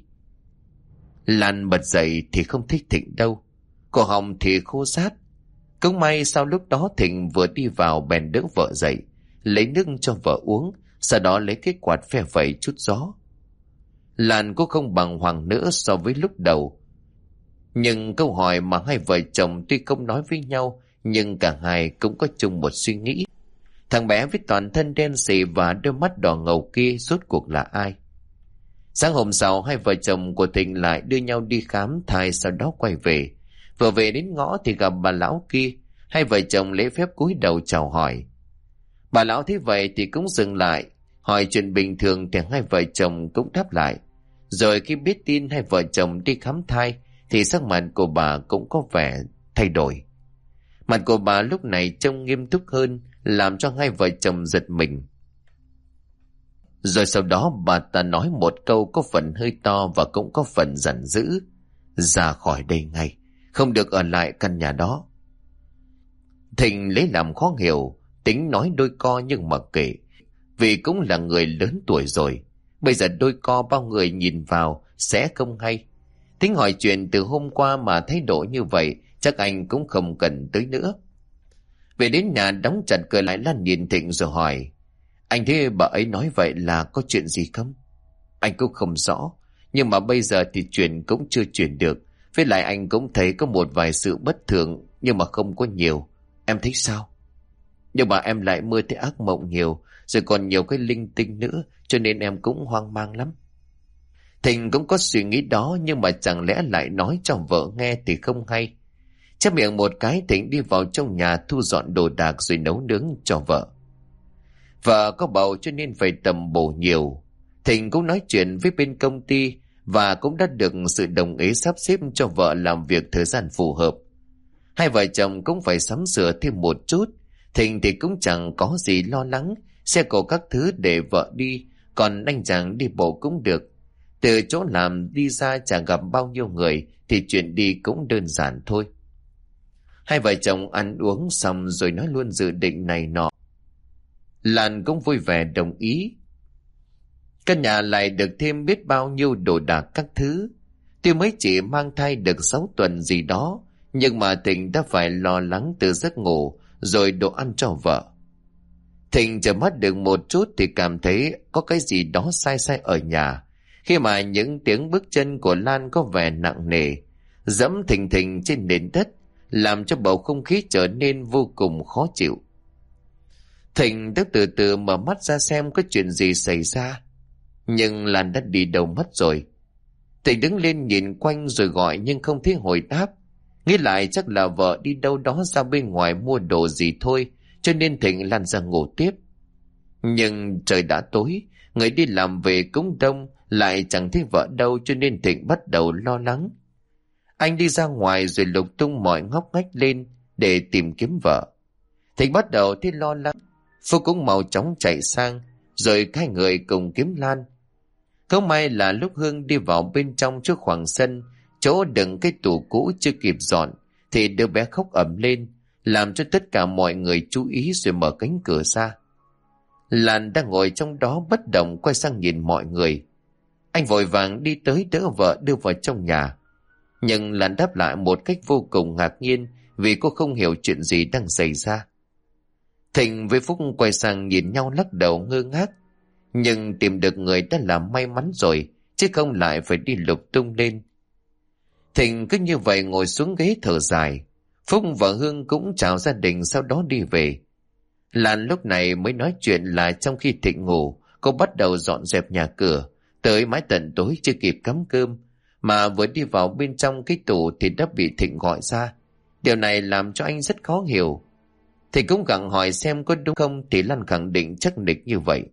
Lan bật dậy thì không thích Thịnh đâu, cổ họng thì khô rát. Cũng may sau lúc đó Thịnh vừa đi vào bèn đỡ vợ dậy, lấy nước cho vợ uống, sau đó lấy cái quạt phe phẩy chút gió. Lan cũng không bàng hoàng nữa so với lúc đầu. Nhưng câu hỏi mà hai vợ chồng tuy không nói với nhau, nhưng cả hai cũng có chung một suy nghĩ. Thằng bé với toàn thân đen sì và đôi mắt đỏ ngầu kia rốt cuộc là ai? Sáng hôm sau, hai vợ chồng của Thịnh lại đưa nhau đi khám thai, sau đó quay về. Vừa về đến ngõ thì gặp bà lão kia. Hai vợ chồng lễ phép cúi đầu chào hỏi. Bà lão thấy vậy thì cũng dừng lại, hỏi chuyện bình thường thì hai vợ chồng cũng đáp lại. Rồi khi biết tin hai vợ chồng đi khám thai thì sắc mặt của bà cũng có vẻ thay đổi. Mặt của bà lúc này trông nghiêm túc hơn, làm cho hai vợ chồng giật mình. Rồi sau đó bà ta nói một câu có phần hơi to và cũng có phần giận dữ. Ra khỏi đây ngay, không được ở lại căn nhà đó. Thịnh lấy làm khó hiểu, tính nói đôi co nhưng mà kệ, vì cũng là người lớn tuổi rồi. Bây giờ đôi co bao người nhìn vào sẽ không hay. Tính hỏi chuyện từ hôm qua mà thái độ như vậy, chắc anh cũng không cần tới nữa. Về đến nhà đóng chặt cửa lại, Lan nhìn Thịnh rồi hỏi. Anh thấy bà ấy nói vậy là có chuyện gì không? Anh cũng không rõ, nhưng mà bây giờ thì chuyện cũng chưa chuyển được. Với lại anh cũng thấy có một vài sự bất thường, nhưng mà không có nhiều. Em thấy sao? Nhưng mà em lại mơ thấy ác mộng nhiều, rồi còn nhiều cái linh tinh nữa, cho nên em cũng hoang mang lắm. Thịnh cũng có suy nghĩ đó, nhưng mà chẳng lẽ lại nói cho vợ nghe thì không hay. Chép miệng một cái, Thịnh đi vào trong nhà thu dọn đồ đạc rồi nấu nướng cho vợ. Vợ có bầu cho nên phải tầm bổ nhiều. Thịnh cũng nói chuyện với bên công ty và cũng đã được sự đồng ý sắp xếp cho vợ làm việc thời gian phù hợp. Hai vợ chồng cũng phải sắm sửa thêm một chút. Thịnh thì cũng chẳng có gì lo lắng, xe cộ các thứ để vợ đi, còn anh chàng đi bộ cũng được. Từ chỗ làm đi ra chẳng gặp bao nhiêu người thì chuyện đi cũng đơn giản thôi. Hai vợ chồng ăn uống xong rồi nói luôn dự định này nọ. Lan cũng vui vẻ đồng ý. Căn nhà lại được thêm biết bao nhiêu đồ đạc các thứ. Tuy mới chỉ mang thai được 6 tuần gì đó, nhưng mà Thịnh đã phải lo lắng từ giấc ngủ rồi đồ ăn cho vợ. Thịnh chợp mắt được một chút thì cảm thấy có cái gì đó sai sai ở nhà, khi mà những tiếng bước chân của Lan có vẻ nặng nề, dẫm thình thình trên nền đất, làm cho bầu không khí trở nên vô cùng khó chịu. Thịnh đã từ từ mở mắt ra xem có chuyện gì xảy ra, nhưng Lan đã đi đâu mất rồi. Thịnh đứng lên nhìn quanh rồi gọi nhưng không thấy hồi đáp. Nghĩ lại chắc là vợ đi đâu đó ra bên ngoài mua đồ gì thôi, cho nên Thịnh lăn ra ngủ tiếp. Nhưng trời đã tối, người đi làm về cũng đông, lại chẳng thấy vợ đâu, cho nên Thịnh bắt đầu lo lắng. Anh đi ra ngoài rồi lục tung mọi ngóc ngách lên để tìm kiếm vợ. Thịnh bắt đầu thấy lo lắng. Phúc cũng mau chóng chạy sang, rồi hai người cùng kiếm Lan. Không may là lúc Hương đi vào bên trong trước khoảng sân, chỗ đựng cái tủ cũ chưa kịp dọn, thì đứa bé khóc ầm lên, làm cho tất cả mọi người chú ý rồi mở cánh cửa ra. Lan đang ngồi trong đó bất động quay sang nhìn mọi người. Anh vội vàng đi tới đỡ vợ đưa vào trong nhà. Nhưng Lan đáp lại một cách vô cùng ngạc nhiên vì cô không hiểu chuyện gì đang xảy ra. Thịnh với Phúc quay sang nhìn nhau lắc đầu ngơ ngác. Nhưng tìm được người đã là may mắn rồi, chứ không lại phải đi lục tung lên. Thịnh cứ như vậy ngồi xuống ghế thở dài. Phúc và Hương cũng chào gia đình sau đó đi về. Lan lúc này mới nói chuyện là trong khi Thịnh ngủ, cô bắt đầu dọn dẹp nhà cửa, tới mãi tận tối chưa kịp cắm cơm, mà vừa đi vào bên trong cái tủ thì đã bị Thịnh gọi ra. Điều này làm cho anh rất khó hiểu. Thịnh cũng gặng hỏi xem có đúng không thì Lan khẳng định chắc nịch như vậy.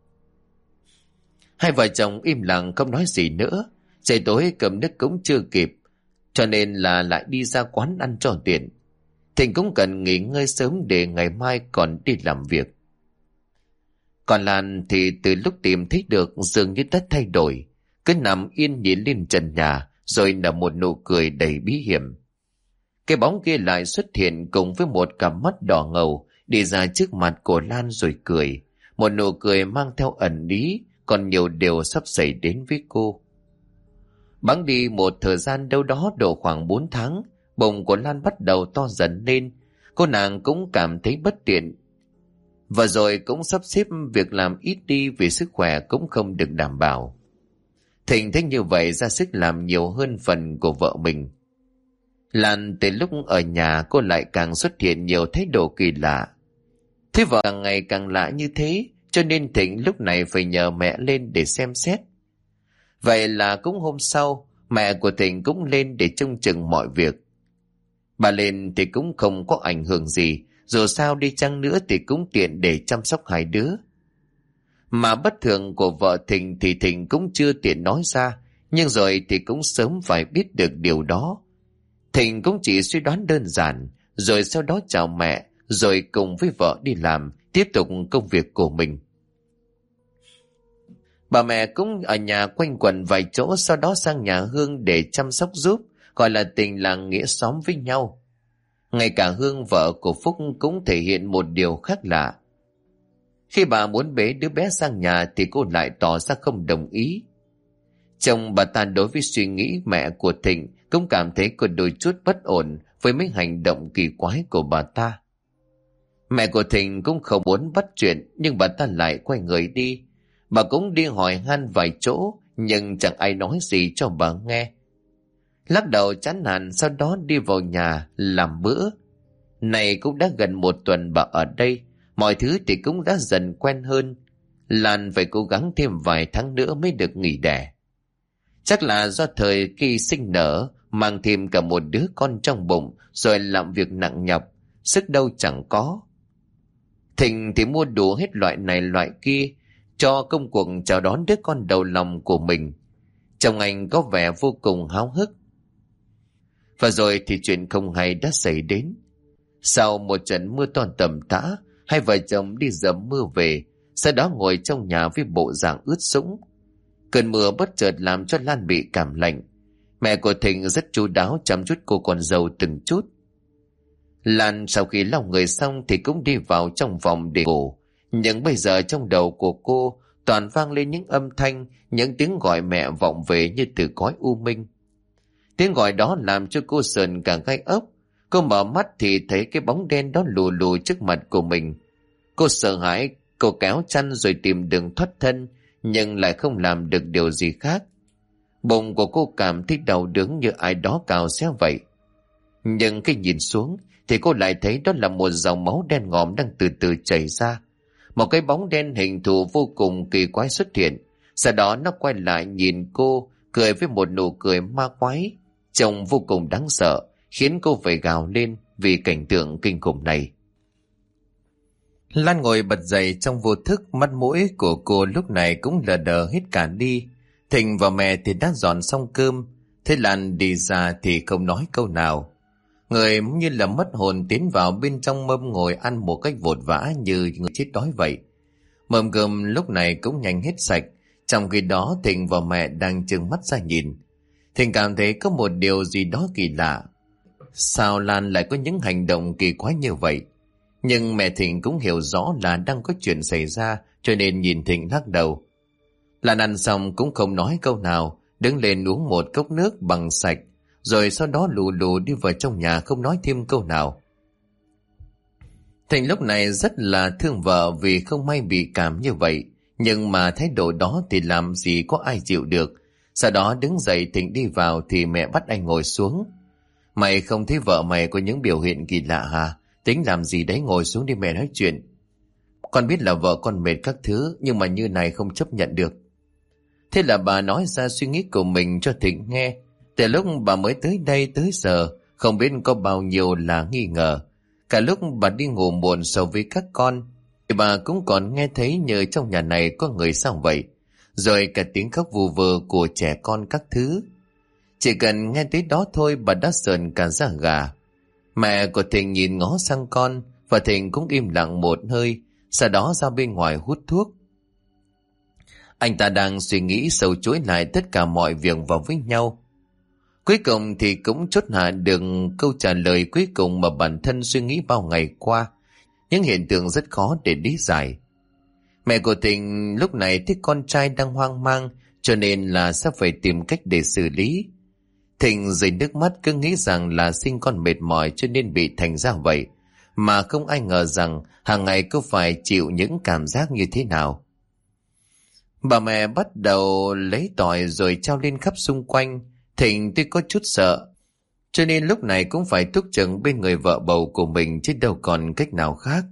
Hai vợ chồng im lặng không nói gì nữa. Trời tối cầm nước cũng chưa kịp, cho nên là lại đi ra quán ăn cho tiện. Thịnh cũng cần nghỉ ngơi sớm để ngày mai còn đi làm việc. Còn Lan thì từ lúc tìm thấy được dường như đã thay đổi, cứ nằm yên nhìn lên trần nhà rồi nở một nụ cười đầy bí hiểm. Cái bóng kia lại xuất hiện cùng với một cặp mắt đỏ ngầu đi ra trước mặt của Lan rồi cười, một nụ cười mang theo ẩn ý, còn nhiều điều sắp xảy đến với cô. Bẵng đi một thời gian đâu đó độ khoảng 4 tháng, bụng của Lan bắt đầu to dần lên. Cô nàng cũng cảm thấy bất tiện, và rồi cũng sắp xếp việc làm ít đi vì sức khỏe cũng không được đảm bảo. Thịnh thấy như vậy ra sức làm nhiều hơn phần của vợ mình. Lan từ lúc ở nhà cô lại càng xuất hiện nhiều thái độ kỳ lạ. Thế vợ càng ngày càng lạ như thế, cho nên Thịnh lúc này phải nhờ mẹ lên để xem xét. Vậy là cũng hôm sau, mẹ của Thịnh cũng lên để trông chừng mọi việc. Bà lên thì cũng không có ảnh hưởng gì, dù sao đi chăng nữa thì cũng tiện để chăm sóc hai đứa. Mà bất thường của vợ Thịnh thì Thịnh cũng chưa tiện nói ra, nhưng rồi thì cũng sớm phải biết được điều đó. Thịnh cũng chỉ suy đoán đơn giản, rồi sau đó chào mẹ, rồi cùng với vợ đi làm, tiếp tục công việc của mình. Bà mẹ cũng ở nhà quanh quẩn vài chỗ, sau đó sang nhà Hương để chăm sóc giúp, gọi là tình làng nghĩa xóm với nhau. Ngay cả Hương vợ của Phúc cũng thể hiện một điều khác lạ. Khi bà muốn bế đứa bé sang nhà thì cô lại tỏ ra không đồng ý. Chồng bà ta đối với suy nghĩ mẹ của Thịnh cũng cảm thấy có đôi chút bất ổn với mấy hành động kỳ quái của bà ta. Mẹ của Thịnh cũng không muốn bắt chuyện, nhưng bà ta lại quay người đi. Bà cũng đi hỏi han vài chỗ, nhưng chẳng ai nói gì cho bà nghe. Lắc đầu chán nản, sau đó đi vào nhà làm bữa. Này cũng đã gần 1 tuần bà ở đây, mọi thứ thì cũng đã dần quen hơn. Lan phải cố gắng thêm vài tháng nữa mới được nghỉ đẻ. Chắc là do thời kỳ sinh nở, mang thêm cả một đứa con trong bụng, rồi làm việc nặng nhọc, sức đâu chẳng có. Thịnh thì mua đủ hết loại này loại kia, cho công cuộc chào đón đứa con đầu lòng của mình. Chồng anh có vẻ vô cùng háo hức. Và rồi thì chuyện không hay đã xảy đến. Sau một trận mưa to tầm tã, hai vợ chồng đi dầm mưa về, sau đó ngồi trong nhà với bộ dạng ướt sũng. Cơn mưa bất chợt làm cho Lan bị cảm lạnh. Mẹ của Thịnh rất chu đáo chăm chút cô con dâu từng chút. Lan sau khi lau người xong thì cũng đi vào trong phòng để ngủ. Nhưng bây giờ trong đầu của cô toàn vang lên những âm thanh, những tiếng gọi mẹ vọng về như từ cõi u minh. Tiếng gọi đó làm cho cô sờn cả gai ốc. Cô mở mắt thì thấy cái bóng đen đó lù lù trước mặt của mình. Cô sợ hãi, cô kéo chăn rồi tìm đường thoát thân, nhưng lại không làm được điều gì khác. Bụng của cô cảm thấy đau đớn như ai đó cào xé vậy. Nhưng khi nhìn xuống thì cô lại thấy đó là một dòng máu đen ngòm đang từ từ chảy ra. Một cái bóng đen hình thù vô cùng kỳ quái xuất hiện. Sau đó nó quay lại nhìn cô, cười với một nụ cười ma quái, trông vô cùng đáng sợ, khiến cô phải gào lên vì cảnh tượng kinh khủng này. Lan ngồi bật dậy trong vô thức, mắt mũi của cô lúc này cũng lờ đờ hết cả đi. Thịnh và mẹ thì đã dọn xong cơm. Thế Lan đi ra thì không nói câu nào. Người như là mất hồn tiến vào bên trong mâm ngồi ăn một cách vội vã như người chết đói vậy. Mâm cơm lúc này cũng nhanh hết sạch. Trong khi đó Thịnh và mẹ đang trừng mắt ra nhìn. Thịnh cảm thấy có một điều gì đó kỳ lạ. Sao Lan lại có những hành động kỳ quái như vậy? Nhưng mẹ Thịnh cũng hiểu rõ là đang có chuyện xảy ra, cho nên nhìn Thịnh lắc đầu. Lan ăn xong cũng không nói câu nào, đứng lên uống một cốc nước bằng sạch, rồi sau đó lù lù đi vào trong nhà không nói thêm câu nào. Thịnh lúc này rất là thương vợ vì không may bị cảm như vậy, nhưng mà thái độ đó thì làm gì có ai chịu được. Sau đó đứng dậy Thịnh đi vào thì mẹ bắt anh ngồi xuống. Mày không thấy vợ mày có những biểu hiện kỳ lạ hả? Tính làm gì đấy, ngồi xuống đi mẹ nói chuyện. Con biết là vợ con mệt các thứ, nhưng mà như này không chấp nhận được. Thế là bà nói ra suy nghĩ của mình cho Thịnh nghe. Từ lúc bà mới tới đây tới giờ, không biết có bao nhiêu là nghi ngờ. Cả lúc bà đi ngủ muộn so với các con, thì bà cũng còn nghe thấy như trong nhà này có người sao vậy. Rồi cả tiếng khóc vù vờ của trẻ con các thứ. Chỉ cần nghe tới đó thôi bà đã sờn cả da gà. Mẹ của Thịnh nhìn ngó sang con, và Thịnh cũng im lặng một hơi, sau đó ra bên ngoài hút thuốc. Anh ta đang suy nghĩ sâu chuỗi lại tất cả mọi việc vào với nhau. Cuối cùng thì cũng chốt hạ được câu trả lời cuối cùng mà bản thân suy nghĩ bao ngày qua. Những hiện tượng rất khó để lý giải. Mẹ của Thịnh lúc này thấy con trai đang hoang mang, cho nên là sẽ phải tìm cách để xử lý. Thịnh rơi nước mắt cứ nghĩ rằng là sinh con mệt mỏi cho nên bị thành ra vậy. Mà không ai ngờ rằng hàng ngày cứ phải chịu những cảm giác như thế nào. Bà mẹ bắt đầu lấy tỏi rồi trao lên khắp xung quanh. Thịnh tuy có chút sợ, cho nên lúc này cũng phải túc trực bên người vợ bầu của mình chứ đâu còn cách nào khác.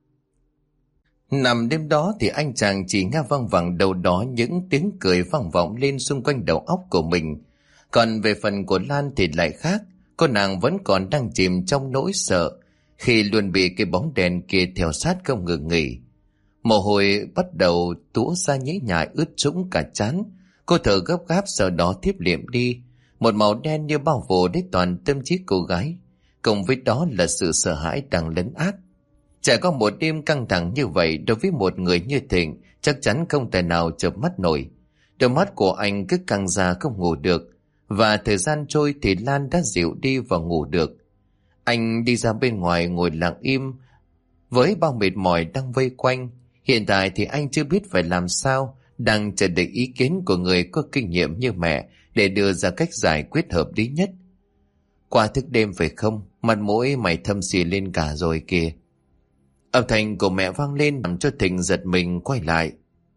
Nằm đêm đó thì anh chàng chỉ nghe văng vẳng đâu đó những tiếng cười vang vọng lên xung quanh đầu óc của mình. Còn về phần của Lan thì lại khác, cô nàng vẫn còn đang chìm trong nỗi sợ khi luôn bị cái bóng đèn kia theo sát không ngừng nghỉ. Mồ hôi bắt đầu túa ra nhễ nhại ướt sũng cả trán. Cô thở gấp gáp sau đó thiếp liệm đi. Một màu đen như bao phủ đến toàn tâm trí cô gái, cùng với đó là sự sợ hãi đang lấn át. Trải qua một đêm căng thẳng như vậy, đối với một người như Thịnh chắc chắn không thể nào chợp mắt nổi. Đôi mắt của anh cứ căng ra không ngủ được, và thời gian trôi thì Lan đã dịu đi và ngủ được. Anh đi ra bên ngoài ngồi lặng im với bao mệt mỏi đang vây quanh. Hiện tại thì anh chưa biết phải làm sao, đang chờ đợi ý kiến của người có kinh nghiệm như mẹ để đưa ra cách giải quyết hợp lý nhất. Qua thức đêm phải không? Mặt mũi mày thâm xì lên cả rồi kìa. Âm thanh của mẹ vang lên làm cho Thịnh giật mình quay lại.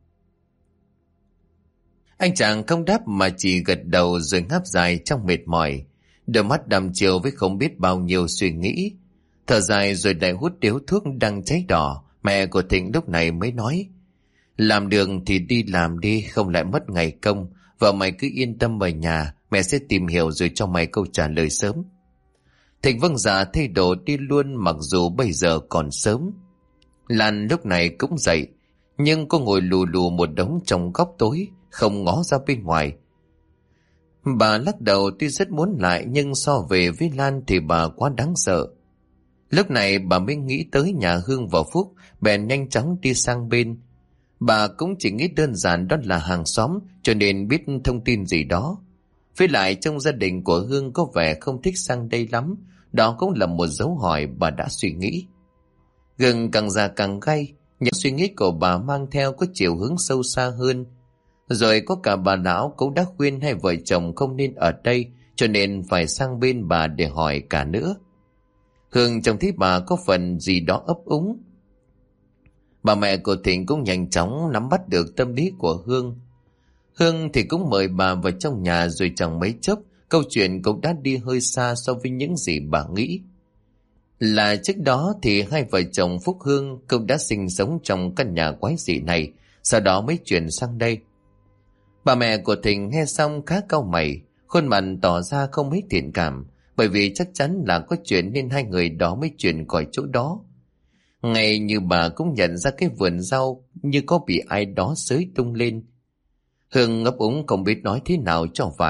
Anh chàng không đáp mà chỉ gật đầu rồi ngáp dài trong mệt mỏi, đôi mắt đăm chiều với không biết bao nhiêu suy nghĩ. Thở dài rồi lại hút điếu thuốc đang cháy đỏ. Mẹ của Thịnh lúc này mới nói: làm đường thì đi làm đi, không lại mất ngày công. Vợ mày cứ yên tâm ở nhà, mẹ sẽ tìm hiểu rồi cho mày câu trả lời sớm. Thịnh vâng dạ thay đồ đi luôn, mặc dù bây giờ còn sớm. Lan lúc này cũng dậy, nhưng cô ngồi lù lù một đống trong góc tối, không ngó ra bên ngoài. Bà lắc đầu, tuy rất muốn lại nhưng so về với Lan thì bà quá đáng sợ. Lúc này bà mới nghĩ tới nhà Hương và Phúc, bèn nhanh chóng đi sang bên. Bà cũng chỉ nghĩ đơn giản đó là hàng xóm, cho nên biết thông tin gì đó. Với lại trong gia đình của Hương có vẻ không thích sang đây lắm, đó cũng là một dấu hỏi bà đã suy nghĩ. Gừng càng già càng gay, những suy nghĩ của bà mang theo có chiều hướng sâu xa hơn. Rồi có cả bà lão cũng đã khuyên hai vợ chồng không nên ở đây, cho nên phải sang bên bà để hỏi cả nữa. Hương trông thấy bà có phần gì đó ấp úng. Bà mẹ của Thịnh cũng nhanh chóng nắm bắt được tâm lý của Hương. Hương thì cũng mời bà vào trong nhà, rồi chẳng mấy chốc câu chuyện cũng đã đi hơi xa so với những gì bà nghĩ. Là trước đó thì hai vợ chồng Phúc Hương cũng đã sinh sống trong căn nhà quái dị này, sau đó mới chuyển sang đây. Bà mẹ của Thịnh nghe xong khá cau mày, khuôn mặt tỏ ra không mấy thiện cảm, bởi vì chắc chắn là có chuyện nên hai người đó mới chuyển khỏi chỗ đó. Ngay như bà cũng nhận ra cái vườn rau như có bị ai đó xới tung lên. Hương ngấp úng không biết nói thế nào cho phải,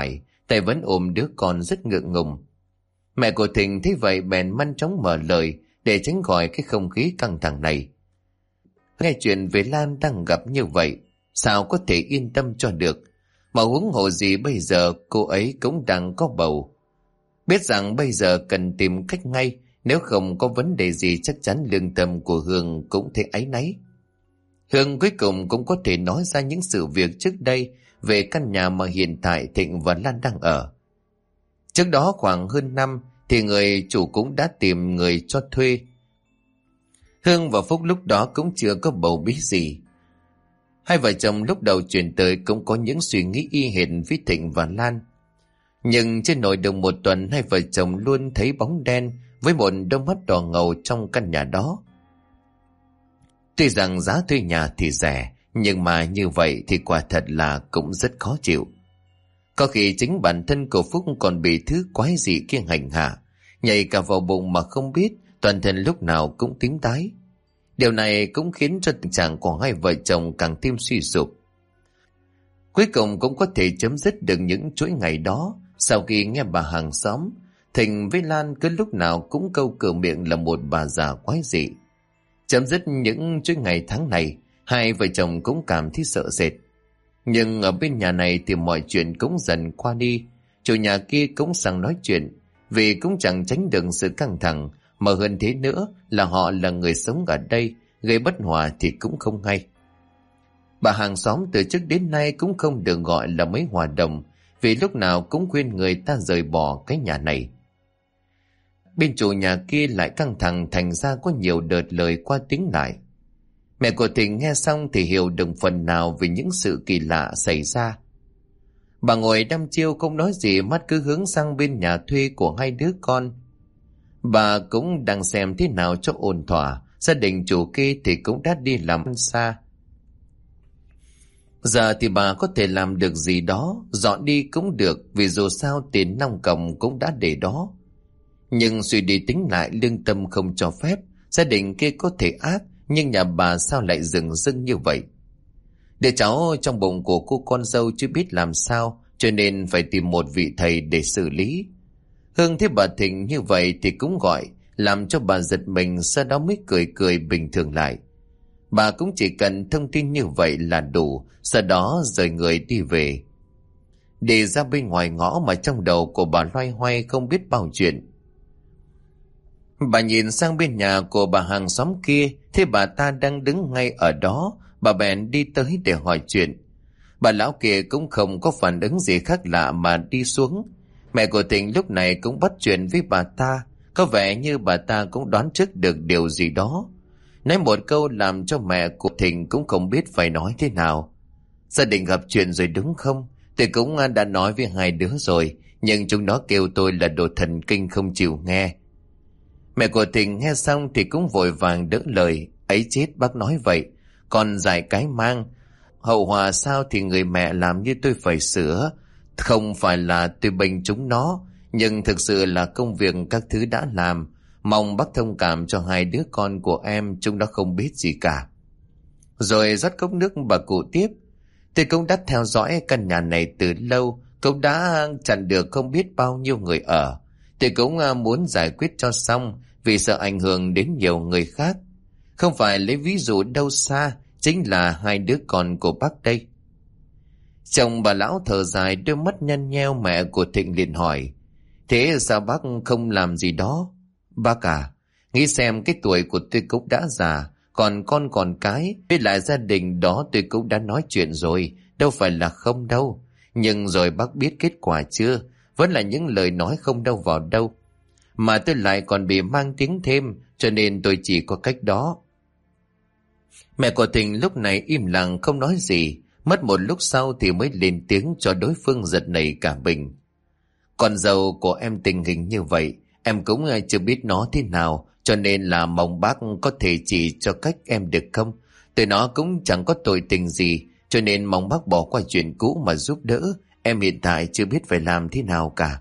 tay vẫn ôm đứa con rất ngượng ngùng. Mẹ của Thịnh thấy vậy bèn nhanh chóng mở lời để tránh khỏi cái không khí căng thẳng này. Nghe chuyện về Lan đang gặp như vậy, sao có thể yên tâm cho được, mà huống hồ gì bây giờ cô ấy cũng đang có bầu. Biết rằng bây giờ cần tìm cách ngay, nếu không có vấn đề gì chắc chắn lương tâm của Hương cũng thấy áy náy. Hương cuối cùng cũng có thể nói ra những sự việc trước đây về căn nhà mà hiện tại Thịnh và Lan đang ở. Trước đó khoảng hơn năm thì người chủ cũng đã tìm người cho thuê. Hương và Phúc lúc đó cũng chưa có bầu bí gì. Hai vợ chồng lúc đầu chuyển tới cũng có những suy nghĩ y hệt với Thịnh và Lan. Nhưng trên nỗi được một tuần, hai vợ chồng luôn thấy bóng đen với một đôi mắt đỏ ngầu trong căn nhà đó. Tuy rằng giá thuê nhà thì rẻ, nhưng mà như vậy thì quả thật là cũng rất khó chịu. Có khi chính bản thân của Phúc còn bị thứ quái dị kia hành hạ, nhảy cả vào bụng mà không biết, toàn thân lúc nào cũng tím tái. Điều này cũng khiến cho tình trạng của hai vợ chồng càng thêm suy sụp. Cuối cùng cũng có thể chấm dứt được những chuỗi ngày đó. Sau khi nghe bà hàng xóm, Thịnh với Lan cứ lúc nào cũng câu cửa miệng là một bà già quái dị. Chấm dứt những chuỗi ngày tháng này, hai vợ chồng cũng cảm thấy sợ sệt. Nhưng ở bên nhà này thì mọi chuyện cũng dần qua đi. Chủ nhà kia cũng sang nói chuyện, vì cũng chẳng tránh được sự căng thẳng, mà hơn thế nữa là họ là người sống ở đây, gây bất hòa thì cũng không hay. Bà hàng xóm từ trước đến nay cũng không được gọi là mấy hòa đồng, vì lúc nào cũng khuyên người ta rời bỏ cái nhà này. Bên chủ nhà kia lại căng thẳng, thành ra có nhiều đợt lời qua tiếng lại. Mẹ của Thịnh nghe xong thì hiểu được phần nào về những sự kỳ lạ xảy ra. Bà ngồi đăm chiêu không nói gì, mắt cứ hướng sang bên nhà thuê của hai đứa con. Bà cũng đang xem thế nào cho ổn thỏa, gia đình chủ kia thì cũng đã đi làm ăn xa. Giờ thì bà có thể làm được gì đó, dọn đi cũng được, vì dù sao tiền nong còng cũng đã để đó. Nhưng suy đi tính lại, lương tâm không cho phép. Gia đình kia có thể ác, nhưng nhà bà sao lại dừng dưng như vậy? Đứa cháu trong bụng của cô con dâu chưa biết làm sao, cho nên phải tìm một vị thầy để xử lý. Hương thấy bà Thịnh như vậy thì cũng gọi, làm cho bà giật mình, sau đó mới cười cười bình thường lại. Bà cũng chỉ cần thông tin như vậy là đủ, sau đó rời người đi về. Đi ra bên ngoài ngõ mà trong đầu của bà loay hoay không biết bao chuyện. Bà nhìn sang bên nhà của bà hàng xóm kia, thấy bà ta đang đứng ngay ở đó, bà bèn đi tới để hỏi chuyện. Bà lão kia cũng không có phản ứng gì khác lạ mà đi xuống. Mẹ của Thịnh lúc này cũng bắt chuyện với bà ta, có vẻ như bà ta cũng đoán trước được điều gì đó. Nói một câu làm cho mẹ của Thịnh cũng không biết phải nói thế nào. Gia đình gặp chuyện rồi đúng không? Tôi cũng đã nói với hai đứa rồi, nhưng chúng nó kêu tôi là đồ thần kinh không chịu nghe. Mẹ của Thịnh nghe xong thì cũng vội vàng đỡ lời. Ấy chết, bác nói vậy, còn dại cái mang. Hậu hòa sao thì người mẹ làm như tôi phải sửa. Không phải là tôi bênh chúng nó, nhưng thực sự là công việc các thứ đã làm. Mong bác thông cảm cho hai đứa con của em, chúng nó không biết gì cả. Rồi rót cốc nước bà cụ tiếp. Tôi cũng đã theo dõi căn nhà này từ lâu, cũng đã chặn được không biết bao nhiêu người ở. Tôi cũng muốn giải quyết cho xong, vì sợ ảnh hưởng đến nhiều người khác. Không phải lấy ví dụ đâu xa, chính là hai đứa con của bác đây. Chồng bà lão thở dài, đôi mắt nhăn nheo. Mẹ của Thịnh liền hỏi, thế sao bác không làm gì đó? Bác à, nghĩ xem cái tuổi của tôi cũng đã già, còn con còn cái, với lại gia đình đó tôi cũng đã nói chuyện rồi, đâu phải là không đâu. Nhưng rồi bác biết kết quả chưa? Vẫn là những lời nói không đâu vào đâu. Mà tôi lại còn bị mang tiếng thêm, cho nên tôi chỉ có cách đó. Mẹ của Thịnh lúc này im lặng không nói gì, mất một lúc sau thì mới lên tiếng cho đối phương giật nảy cả mình. Con dâu của em tình hình như vậy, em cũng chưa biết nó thế nào, cho nên là mong bác có thể chỉ cho cách em được không? Tụi nó cũng chẳng có tội tình gì, cho nên mong bác bỏ qua chuyện cũ mà giúp đỡ. Em hiện tại chưa biết phải làm thế nào cả.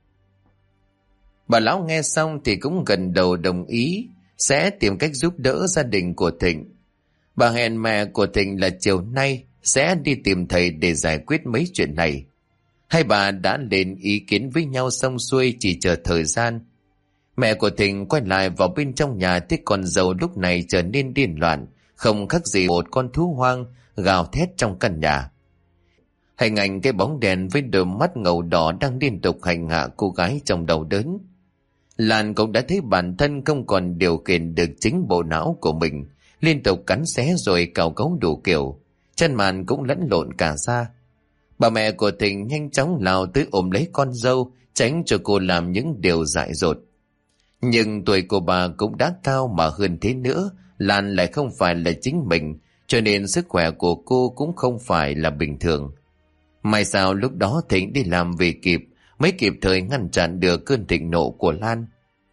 Bà lão nghe xong thì cũng gần đầu đồng ý, sẽ tìm cách giúp đỡ gia đình của Thịnh. Bà hẹn mẹ của Thịnh là chiều nay sẽ đi tìm thầy để giải quyết mấy chuyện này. Hai bà đã lên ý kiến với nhau xong xuôi, chỉ chờ thời gian. Mẹ của Thịnh quay lại vào bên trong nhà, thấy con dâu lúc này trở nên điên loạn, không khác gì một con thú hoang gào thét trong căn nhà. Hình ảnh cái bóng đèn với đôi mắt ngầu đỏ đang liên tục hành hạ cô gái trong đầu đớn. Lan cũng đã thấy bản thân không còn điều khiển được chính bộ não của mình, liên tục cắn xé rồi cào cấu đủ kiểu, chân màn cũng lẫn lộn cả ra. Bà mẹ của Thịnh nhanh chóng lao tới ôm lấy con dâu, tránh cho cô làm những điều dại dột. Nhưng tuổi của bà cũng đã cao, mà hơn thế nữa, Lan lại không phải là chính mình, cho nên sức khỏe của cô cũng không phải là bình thường. May sao lúc đó Thịnh đi làm về kịp, mới kịp thời ngăn chặn được cơn thịnh nộ của Lan.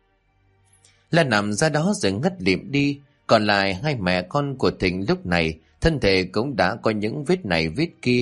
Lan nằm ra đó rồi ngất lịm đi, còn lại hai mẹ con của Thịnh lúc này thân thể cũng đã có những vết này vết kia.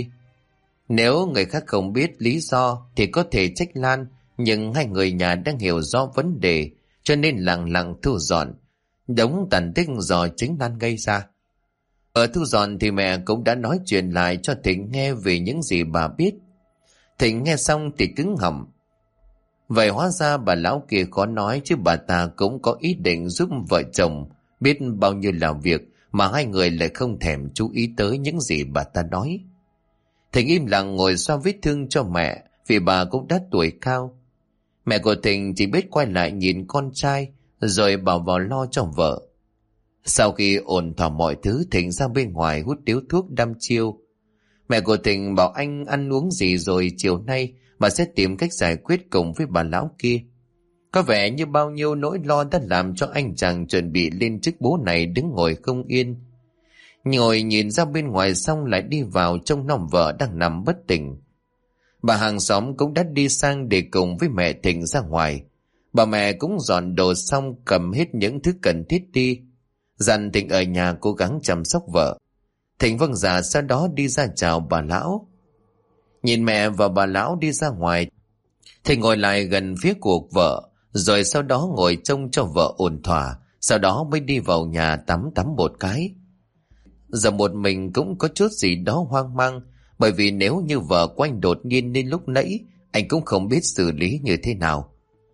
Nếu người khác không biết lý do thì có thể trách Lan, nhưng hai người nhà đang hiểu rõ vấn đề, cho nên lặng lặng thu dọn đống tàn tích do chính Lan gây ra. Ở thu dọn thì mẹ cũng đã nói chuyện lại cho Thịnh nghe về những gì bà biết. Thịnh nghe xong thì cứng họng. Vậy hóa ra bà lão kia khó nói, chứ bà ta cũng có ý định giúp vợ chồng biết bao nhiêu là việc mà hai người lại không thèm chú ý tới những gì bà ta nói. Thịnh im lặng ngồi xoa vết thương cho mẹ, vì bà cũng đã tuổi cao. Mẹ của Thịnh chỉ biết quay lại nhìn con trai rồi bảo vào lo cho vợ. Sau khi ổn thỏa mọi thứ, Thịnh ra bên ngoài hút điếu thuốc đăm chiêu. Mẹ của Thịnh bảo anh ăn uống gì rồi chiều nay bà sẽ tìm cách giải quyết cùng với bà lão kia. Có vẻ như bao nhiêu nỗi lo đã làm cho anh chàng chuẩn bị lên chức bố này đứng ngồi không yên. Ngồi nhìn ra bên ngoài xong lại đi vào trông nom vợ đang nằm bất tỉnh. Bà hàng xóm cũng đã đi sang để cùng với mẹ Thịnh ra ngoài. Bà mẹ cũng dọn đồ xong, cầm hết những thứ cần thiết đi, dặn Thịnh ở nhà cố gắng chăm sóc vợ. Thịnh vâng dạ, sau đó đi ra chào bà lão. Nhìn mẹ và bà lão đi ra ngoài, Thịnh ngồi lại gần phía của vợ, rồi sau đó ngồi trông cho vợ ổn thỏa, sau đó mới đi vào nhà tắm một cái. Giờ một mình cũng có chút gì đó hoang mang, bởi vì nếu như vợ của anh đột nhiên đến lúc nãy, anh cũng không biết xử lý như thế nào.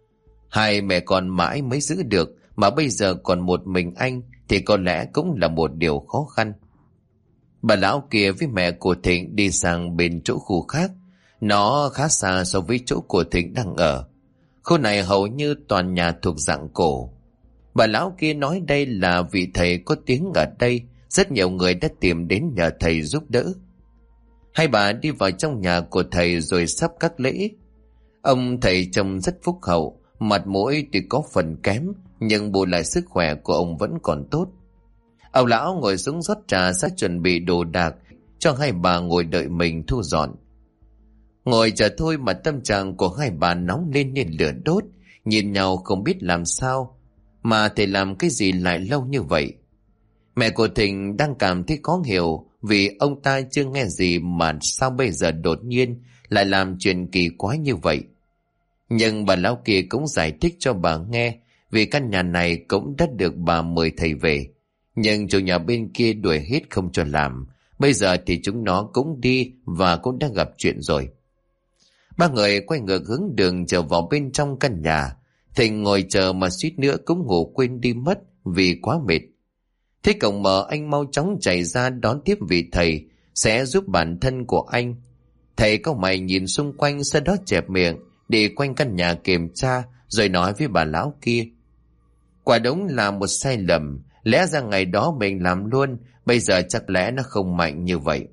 Hai mẹ con mãi mới giữ được, mà bây giờ còn một mình anh thì có lẽ cũng là một điều khó khăn. Bà lão kia với mẹ của Thịnh đi sang bên chỗ khu khác. Nó khá xa so với chỗ của Thịnh đang ở. Khu này hầu như toàn nhà thuộc dạng cổ. Bà lão kia nói đây là vị thầy có tiếng ở đây, rất nhiều người đã tìm đến nhờ thầy giúp đỡ. Hai bà đi vào trong nhà của thầy rồi sắp các lễ. Ông thầy trông rất phúc hậu, mặt mũi tuy có phần kém, nhưng bù lại sức khỏe của ông vẫn còn tốt. Ông lão ngồi xuống rót trà, sẽ chuẩn bị đồ đạc cho hai bà ngồi đợi mình thu dọn. Ngồi chờ thôi mà tâm trạng của hai bà nóng lên như lửa đốt, nhìn nhau không biết làm sao, mà thầy làm cái gì lại lâu như vậy. Mẹ của Thịnh đang cảm thấy khó hiểu, vì ông ta chưa nghe gì mà sao bây giờ đột nhiên lại làm chuyện kỳ quái như vậy. Nhưng bà lão kia cũng giải thích cho bà nghe, vì căn nhà này cũng đã được bà mời thầy về, nhưng chủ nhà bên kia đuổi hết không cho làm. Bây giờ thì chúng nó cũng đi và cũng đã gặp chuyện rồi. Ba người quay ngược hướng đường trở vào bên trong căn nhà. Thịnh ngồi chờ mà suýt nữa cũng ngủ quên đi mất vì quá mệt. Thấy cổng mở, anh mau chóng chạy ra đón tiếp vị thầy sẽ giúp bản thân của anh. Thầy cau mày nhìn xung quanh, sau đó chẹp miệng đi quanh căn nhà kiểm tra, rồi nói với bà lão kia: quả đúng là một sai lầm, lẽ ra ngày đó mình làm luôn, bây giờ chắc lẽ nó không mạnh như vậy.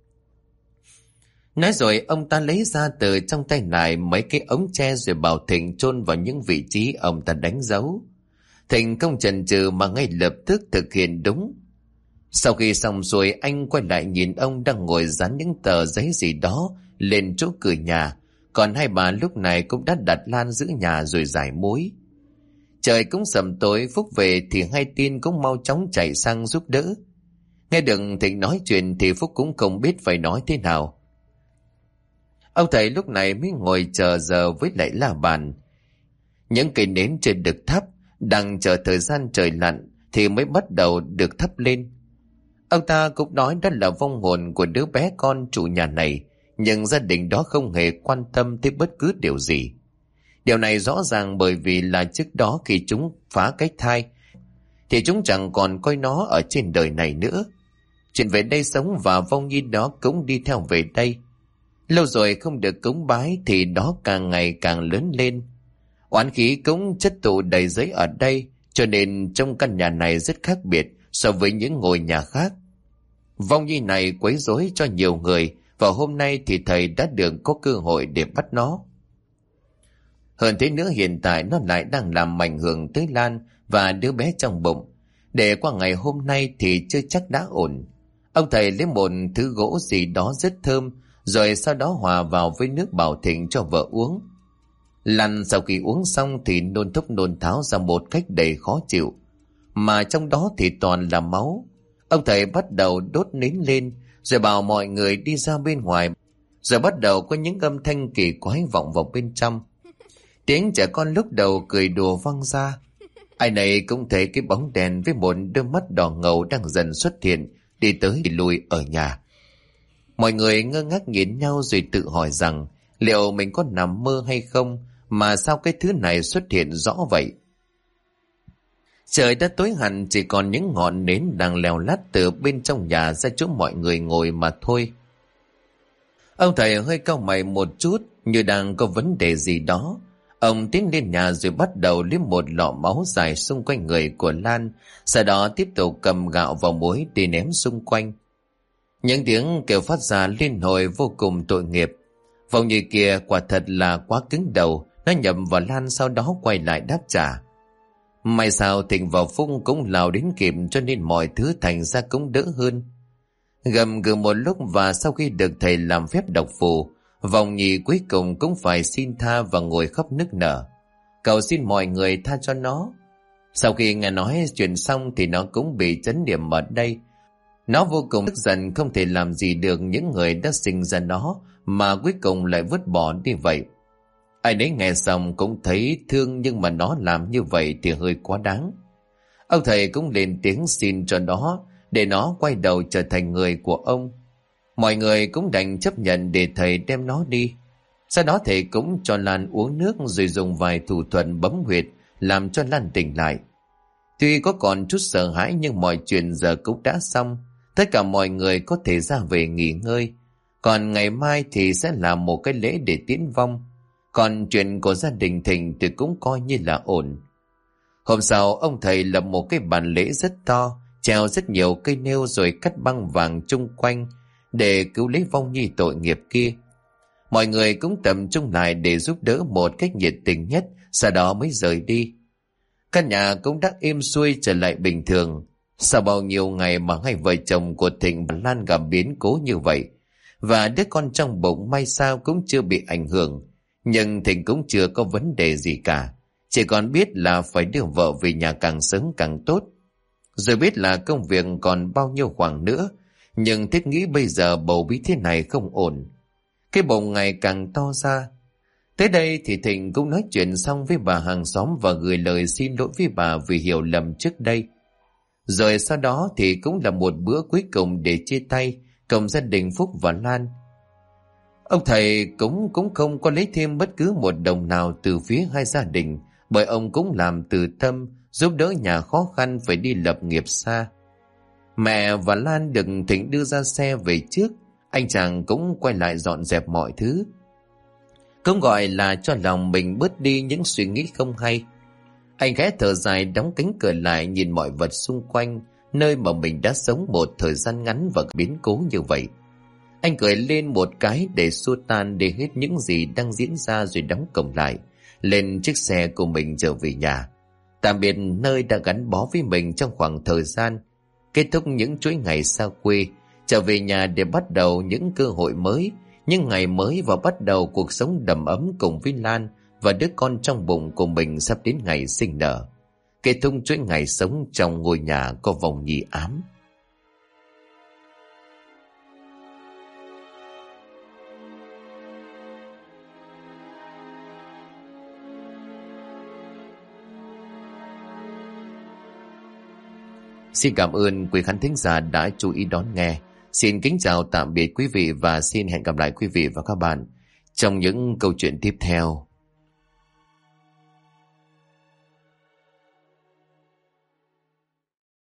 Nói rồi ông ta lấy ra từ trong tay lại mấy cái ống tre, rồi bảo Thịnh chôn vào những vị trí ông ta đánh dấu. Thịnh không chần chừ mà ngay lập tức thực hiện đúng. Sau khi xong rồi, anh quay lại nhìn ông đang ngồi dán những tờ giấy gì đó lên chỗ cửa nhà, còn hai bà lúc này cũng đã đặt Lan giữ nhà rồi giải mối. Trời cũng sầm tối, Phúc về thì hai tin cũng mau chóng chạy sang giúp đỡ. Nghe được Thịnh nói chuyện thì Phúc cũng không biết phải nói thế nào. Ông thầy lúc này mới ngồi chờ giờ với lại la bàn. Những cây nến trên được thắp, đang chờ thời gian trời lặn thì mới bắt đầu được thắp lên. Ông ta cũng nói đó là vong hồn của đứa bé con chủ nhà này, nhưng gia đình đó không hề quan tâm tới bất cứ điều gì. Điều này rõ ràng bởi vì là trước đó khi chúng phá cái thai thì chúng chẳng còn coi nó ở trên đời này nữa. Chuyện về đây sống và vong nhi đó cũng đi theo về đây. Lâu rồi không được cúng bái thì đó càng ngày càng lớn lên. Oán khí cũng chất tụ đầy giấy ở đây, cho nên trong căn nhà này rất khác biệt so với những ngôi nhà khác. Vong nhi này quấy rối cho nhiều người, và hôm nay thì thầy đã được có cơ hội để bắt nó. Hơn thế nữa, hiện tại nó lại đang làm ảnh hưởng tới Lan và đứa bé trong bụng. Để qua ngày hôm nay thì chưa chắc đã ổn. Ông thầy lấy một thứ gỗ gì đó rất thơm, rồi sau đó hòa vào với nước bảo thịnh cho vợ uống. Lan sau khi uống xong thì nôn thốc nôn tháo ra một cách đầy khó chịu, mà trong đó thì toàn là máu. Ông thầy bắt đầu đốt nến lên, rồi bảo mọi người đi ra bên ngoài, rồi bắt đầu có những âm thanh kỳ quái vọng vào bên trong. Tiếng trẻ con lúc đầu cười đùa vang ra. Ai nấy cũng thấy cái bóng đèn với một đôi mắt đỏ ngầu đang dần xuất hiện, đi tới đi lui ở nhà. Mọi người ngơ ngác nhìn nhau rồi tự hỏi rằng liệu mình có nằm mơ hay không, mà sao cái thứ này xuất hiện rõ vậy. Trời đã tối hẳn, chỉ còn những ngọn nến đang leo lắt từ bên trong nhà ra chỗ mọi người ngồi mà thôi. Ông thầy hơi cau mày một chút, như đang có vấn đề gì đó. Ông tiến lên nhà rồi bắt đầu liếm một lọ máu dài xung quanh người của Lan, sau đó tiếp tục cầm gạo và muối đi ném xung quanh. Những tiếng kêu phát ra liên hồi vô cùng tội nghiệp. Vong như kia quả thật là quá cứng đầu, nó nhầm vào Lan sau đó quay lại đáp trả. May sao Thịnh và Phúc cũng lao đến kịp, cho nên mọi thứ thành ra cũng đỡ hơn. Gầm gừ một lúc và sau khi được thầy làm phép đọc phù, Vong Nhi cuối cùng cũng phải xin tha và ngồi khóc nức nở, cầu xin mọi người tha cho nó. Sau khi nghe nói chuyện xong thì nó cũng bị chấn điểm ở đây. Nó vô cùng tức giận, không thể làm gì được những người đã sinh ra nó mà cuối cùng lại vứt bỏ đi vậy. Ai nấy nghe xong cũng thấy thương, nhưng mà nó làm như vậy thì hơi quá đáng. Ông thầy cũng lên tiếng xin cho nó, để nó quay đầu trở thành người của ông. Mọi người cũng đành chấp nhận để thầy đem nó đi. Sau đó thầy cũng cho Lan uống nước rồi dùng vài thủ thuật bấm huyệt làm cho Lan tỉnh lại. Tuy có còn chút sợ hãi nhưng mọi chuyện giờ cũng đã xong. Tất cả mọi người có thể ra về nghỉ ngơi. Còn ngày mai thì sẽ làm một cái lễ để tiễn vong. Còn chuyện của gia đình Thịnh thì cũng coi như là ổn. Hôm sau ông thầy lập một cái bàn lễ rất to, treo rất nhiều cây nêu rồi cắt băng vàng chung quanh để cứu lấy vong nhi tội nghiệp kia. Mọi người cũng tập trung lại để giúp đỡ một cách nhiệt tình nhất, sau đó mới rời đi. Căn nhà cũng đã êm xuôi trở lại bình thường. Sau bao nhiêu ngày mà hai vợ chồng của Thịnh và Lan gặp biến cố như vậy, và đứa con trong bụng may sao cũng chưa bị ảnh hưởng, nhưng Thịnh cũng chưa có vấn đề gì cả, chỉ còn biết là phải đưa vợ về nhà càng sớm càng tốt. Rồi biết là công việc còn bao nhiêu khoảng nữa, nhưng thiết nghĩ bây giờ bầu bí thế này không ổn. Cái bụng ngày càng to ra. Tới đây thì Thịnh cũng nói chuyện xong với bà hàng xóm và gửi lời xin lỗi với bà vì hiểu lầm trước đây. Rồi sau đó thì cũng là một bữa cuối cùng để chia tay cùng gia đình Phúc và Lan. Ông thầy cũng không có lấy thêm bất cứ một đồng nào từ phía hai gia đình, bởi ông cũng làm từ tâm giúp đỡ nhà khó khăn phải đi lập nghiệp xa. Mẹ và Lan được Thịnh đưa ra xe về trước, anh chàng cũng quay lại dọn dẹp mọi thứ, cũng gọi là cho lòng mình bớt đi những suy nghĩ không hay. Anh khẽ thở dài đóng cánh cửa lại, nhìn mọi vật xung quanh, nơi mà mình đã sống một thời gian ngắn và biến cố như vậy. Anh cười lên một cái để xua tan đi hết những gì đang diễn ra, rồi đóng cổng lại, lên chiếc xe của mình trở về nhà. Tạm biệt nơi đã gắn bó với mình trong khoảng thời gian, kết thúc những chuỗi ngày xa quê, trở về nhà để bắt đầu những cơ hội mới, những ngày mới, và bắt đầu cuộc sống đầm ấm cùng với Lan và đứa con trong bụng của mình sắp đến ngày sinh nở. Kết thúc chuỗi ngày sống trong ngôi nhà có vòng nhì ám. Xin cảm ơn quý khán thính giả đã chú ý đón nghe. Xin kính chào tạm biệt quý vị và xin hẹn gặp lại quý vị và các bạn trong những câu chuyện tiếp theo.